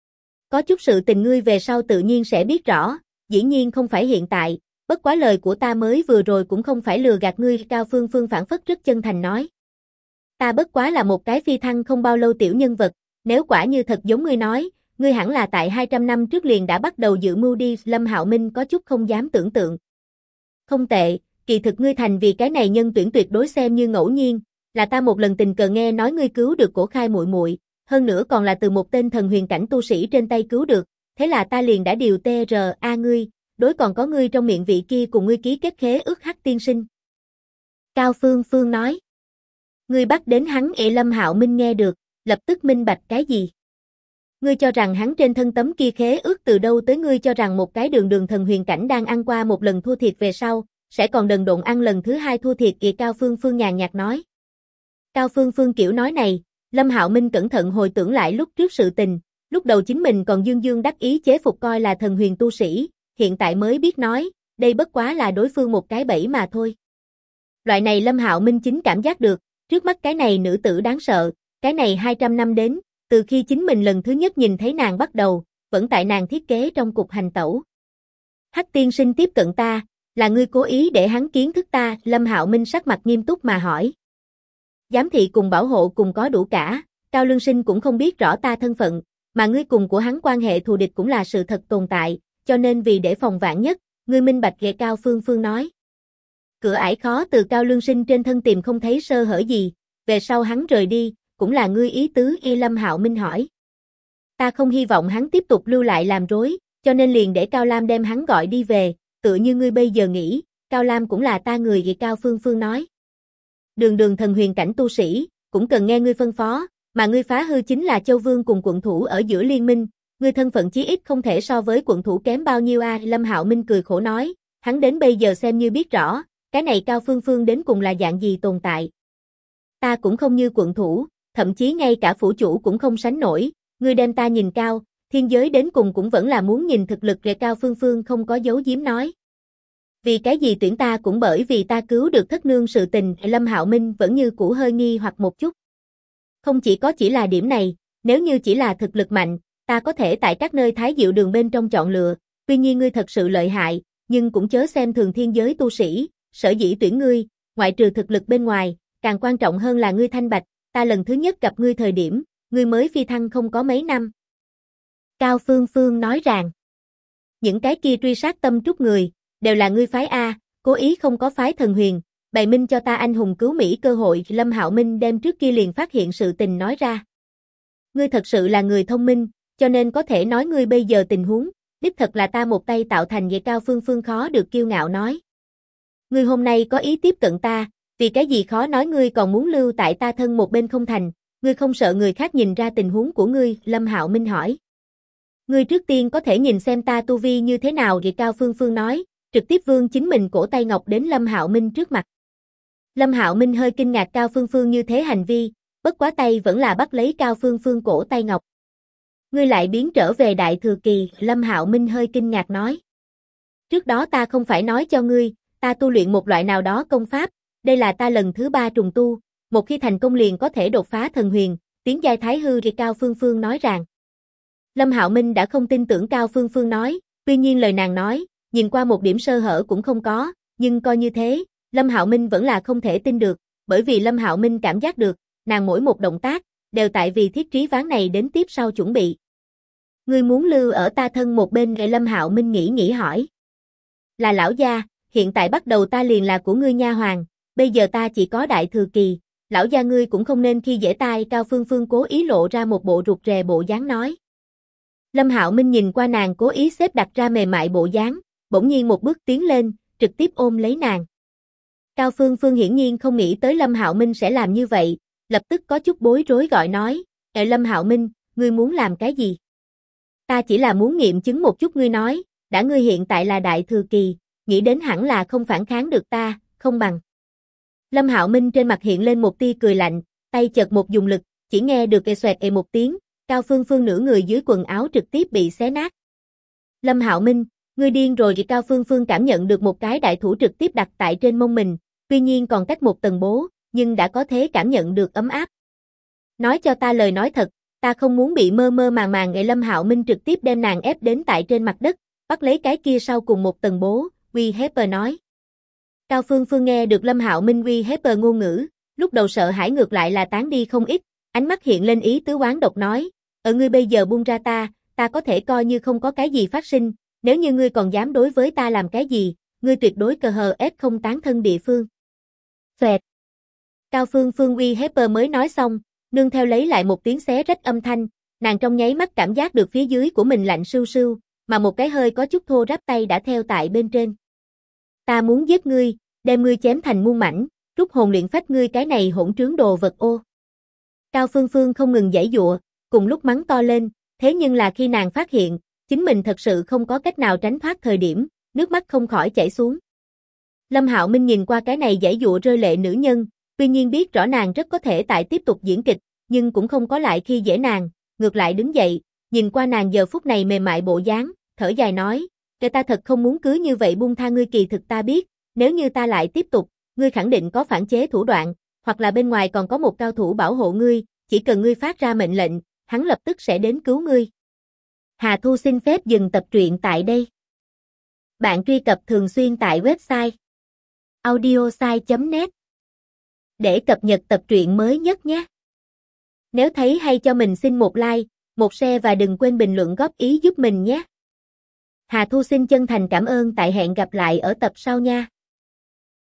Có chút sự tình ngươi về sau tự nhiên sẽ biết rõ, dĩ nhiên không phải hiện tại, bất quá lời của ta mới vừa rồi cũng không phải lừa gạt ngươi. Cao Phương Phương phản phất rất chân thành nói. Ta bất quá là một cái phi thăng không bao lâu tiểu nhân vật, nếu quả như thật giống ngươi nói, ngươi hẳn là tại 200 năm trước liền đã bắt đầu dự mưu đi. Lâm Hạo Minh có chút không dám tưởng tượng. Không tệ, kỳ thực ngươi thành vì cái này nhân tuyển tuyệt đối xem như ngẫu nhiên, là ta một lần tình cờ nghe nói ngươi cứu được Cổ Khai muội muội, hơn nữa còn là từ một tên thần huyền cảnh tu sĩ trên tay cứu được, thế là ta liền đã điều TRA ngươi, đối còn có ngươi trong miệng vị kia cùng ngươi ký kết khế ước Hắc tiên sinh. Cao Phương Phương nói. Ngươi bắt đến hắn. Lâm Hạo Minh nghe được, lập tức minh bạch cái gì? Ngươi cho rằng hắn trên thân tấm kia khế ước từ đâu tới? Ngươi cho rằng một cái đường thần huyền cảnh đang ăn qua một lần thua thiệt về sau, sẽ còn đần độn ăn lần thứ hai thua thiệt? Cao Phương Phương nhàn nhạt nói. Cao Phương Phương kiểu nói này, Lâm Hạo Minh cẩn thận hồi tưởng lại lúc trước sự tình, lúc đầu chính mình còn dương dương đắc ý chế phục coi là thần huyền tu sĩ, hiện tại mới biết nói, đây bất quá là đối phương một cái bẫy mà thôi. Loại này Lâm Hạo Minh chính cảm giác được, trước mắt cái này nữ tử đáng sợ, cái này 200 năm đến, từ khi chính mình lần thứ nhất nhìn thấy nàng bắt đầu, vẫn tại nàng thiết kế trong cục hành tẩu. Hắc tiên sinh tiếp cận ta, là ngươi cố ý để hắn kiến thức ta? Lâm Hạo Minh sắc mặt nghiêm túc mà hỏi. Giám thị cùng bảo hộ cùng có đủ cả, Cao Lương Sinh cũng không biết rõ ta thân phận, mà ngươi cùng của hắn quan hệ thù địch cũng là sự thật tồn tại, cho nên vì để phòng vạn nhất, ngươi minh bạch. Cao Phương Phương nói. Cửa ải khó từ Cao Lương Sinh trên thân tìm không thấy sơ hở gì, về sau hắn rời đi, cũng là ngươi ý tứ? Lâm Hạo Minh hỏi. Ta không hy vọng hắn tiếp tục lưu lại làm rối, cho nên liền để Cao Lam đem hắn gọi đi về, tựa như ngươi bây giờ nghĩ, Cao Lam cũng là ta người. Cao Phương Phương nói. Đường thần huyền cảnh tu sĩ, cũng cần nghe ngươi phân phó, mà ngươi phá hư chính là Châu Vương cùng quận thủ ở giữa liên minh, ngươi thân phận chí ít không thể so với quận thủ kém bao nhiêu a? Lâm Hạo Minh cười khổ nói, hắn đến bây giờ xem như biết rõ, cái này Cao Phương Phương đến cùng là dạng gì tồn tại. Ta cũng không như quận thủ, thậm chí ngay cả phủ chủ cũng không sánh nổi, ngươi đem ta nhìn cao, thiên giới đến cùng cũng vẫn là muốn nhìn thực lực. Cao Phương Phương không có giấu giếm nói. Vì cái gì tuyển ta? Cũng bởi vì ta cứu được thất nương sự tình. Lâm Hạo Minh vẫn như cũ hơi nghi hoặc một chút. Không chỉ là điểm này, nếu như chỉ là thực lực mạnh, ta có thể tại các nơi thái diệu đường bên trong chọn lựa, tuy nhiên ngươi thật sự lợi hại, nhưng cũng chớ xem thường thiên giới tu sĩ, sở dĩ tuyển ngươi, ngoại trừ thực lực bên ngoài, càng quan trọng hơn là ngươi thanh bạch, ta lần thứ nhất gặp ngươi thời điểm, ngươi mới phi thăng không có mấy năm. Cao Phương Phương nói rằng, những cái kia truy sát Tâm Trúc người, đều là ngươi phái A, cố ý không có phái thần huyền, bày minh cho ta anh hùng cứu Mỹ cơ hội. Lâm Hạo Minh đem trước kia liền phát hiện sự tình nói ra. Ngươi thật sự là người thông minh, cho nên có thể nói ngươi bây giờ tình huống, đích thật là ta một tay tạo thành. Cao Phương Phương khó được kiêu ngạo nói. Ngươi hôm nay có ý tiếp cận ta, vì cái gì khó nói ngươi còn muốn lưu tại ta thân một bên không thành, ngươi không sợ người khác nhìn ra tình huống của ngươi? Lâm Hạo Minh hỏi. Ngươi trước tiên có thể nhìn xem ta tu vi như thế nào? Cao Phương Phương nói, trực tiếp vươn chính mình cổ tay ngọc đến Lâm Hạo Minh trước mặt. Lâm Hạo Minh hơi kinh ngạc Cao Phương Phương như thế hành vi, bất quá tay vẫn là bắt lấy Cao Phương Phương cổ tay ngọc. Ngươi lại biến trở về đại thừa kỳ? Lâm Hạo Minh hơi kinh ngạc nói. Trước đó ta không phải nói cho ngươi, ta tu luyện một loại nào đó công pháp, đây là ta lần thứ 3 trùng tu, một khi thành công liền có thể đột phá thần huyền, tiếng giai thái hư thì Cao Phương Phương nói rằng. Lâm Hạo Minh đã không tin tưởng Cao Phương Phương nói, tuy nhiên lời nàng nói, nhìn qua một điểm sơ hở cũng không có, nhưng coi như thế, Lâm Hạo Minh vẫn là không thể tin được, bởi vì Lâm Hạo Minh cảm giác được, nàng mỗi một động tác, đều tại vì thiết trí ván này đến tiếp sau chuẩn bị. Ngươi muốn lưu ở ta thân một bên để Lâm Hạo Minh nghĩ hỏi. Là lão gia, hiện tại bắt đầu ta liền là của ngươi nha hoàn, bây giờ ta chỉ có đại thừa kỳ, lão gia ngươi cũng không nên khi dễ tai. Cao Phương Phương cố ý lộ ra một bộ rụt rè bộ dáng nói. Lâm Hạo Minh nhìn qua nàng cố ý xếp đặt ra mềm mại bộ dáng, bỗng nhiên một bước tiến lên, trực tiếp ôm lấy nàng. Cao Phương Phương hiển nhiên không nghĩ tới Lâm Hạo Minh sẽ làm như vậy, lập tức có chút bối rối gọi nói, Lâm Hạo Minh, ngươi muốn làm cái gì? Ta chỉ là muốn nghiệm chứng một chút. Ngươi nói, đã ngươi hiện tại là đại thừa kỳ, nghĩ đến hẳn là không phản kháng được ta, không bằng. Lâm Hạo Minh trên mặt hiện lên một tia cười lạnh, tay chợt một dùng lực, chỉ nghe được xoẹt một tiếng, Cao Phương Phương nửa người dưới quần áo trực tiếp bị xé nát. Lâm Hạo Minh, ngươi điên rồi. Cao Phương Phương cảm nhận được một cái đại thủ trực tiếp đặt tại trên mông mình, tuy nhiên còn cách một tầng bố, nhưng đã có thể cảm nhận được ấm áp. Nói cho ta lời nói thật, ta không muốn bị mơ mơ màng màng. Lâm Hạo Minh trực tiếp đem nàng ép đến tại trên mặt đất, bắt lấy cái kia sau cùng một tầng bố, uy hiếp nói. Cao Phương Phương nghe được Lâm Hạo Minh uy hiếp ngôn ngữ, lúc đầu sợ hãi ngược lại là tán đi không ít, ánh mắt hiện lên ý tứ oán độc nói, ngươi bây giờ buông ra ta có thể coi như không có cái gì phát sinh, nếu như ngươi còn dám đối với ta làm cái gì, ngươi tuyệt đối cờ hờ ép không tán thân địa phương. Phẹt. Cao Phương Phương uy hiếp mới nói xong, nương theo lấy lại một tiếng xé rách âm thanh, nàng trong nháy mắt cảm giác được phía dưới của mình lạnh sưu sưu, mà một cái hơi có chút thô ráp tay đã theo tại bên trên. Ta muốn giết ngươi, đem ngươi chém thành muôn mảnh, rút hồn luyện phách ngươi cái này hỗn trướng đồ vật ô. Cao Phương Phương không ngừng giãy giụa, cùng lúc mắng to lên, thế nhưng là khi nàng phát hiện, chính mình thật sự không có cách nào tránh thoát thời điểm, nước mắt không khỏi chảy xuống. Lâm Hạo Minh nhìn qua cái này giãy giụa rơi lệ nữ nhân, tuy nhiên biết rõ nàng rất có thể tại tiếp tục diễn kịch, nhưng cũng không có lại khi dễ nàng, ngược lại đứng dậy, nhìn qua nàng giờ phút này mềm mại bộ dáng, thở dài nói, ta thật không muốn cứ như vậy buông tha ngươi. Kỳ thực ta biết, nếu như ta lại tiếp tục, ngươi khẳng định có phản chế thủ đoạn, hoặc là bên ngoài còn có một cao thủ bảo hộ ngươi, chỉ cần ngươi phát ra mệnh lệnh, hắn lập tức sẽ đến cứu ngươi. Hà Thu xin phép dừng tập truyện tại đây. Bạn truy cập thường xuyên tại website audiosai.net để cập nhật tập truyện mới nhất nhé. Nếu thấy hay cho mình xin một like, một share và đừng quên bình luận góp ý giúp mình nhé. Hà Thu xin chân thành cảm ơn. Tại hẹn gặp lại ở tập sau nha.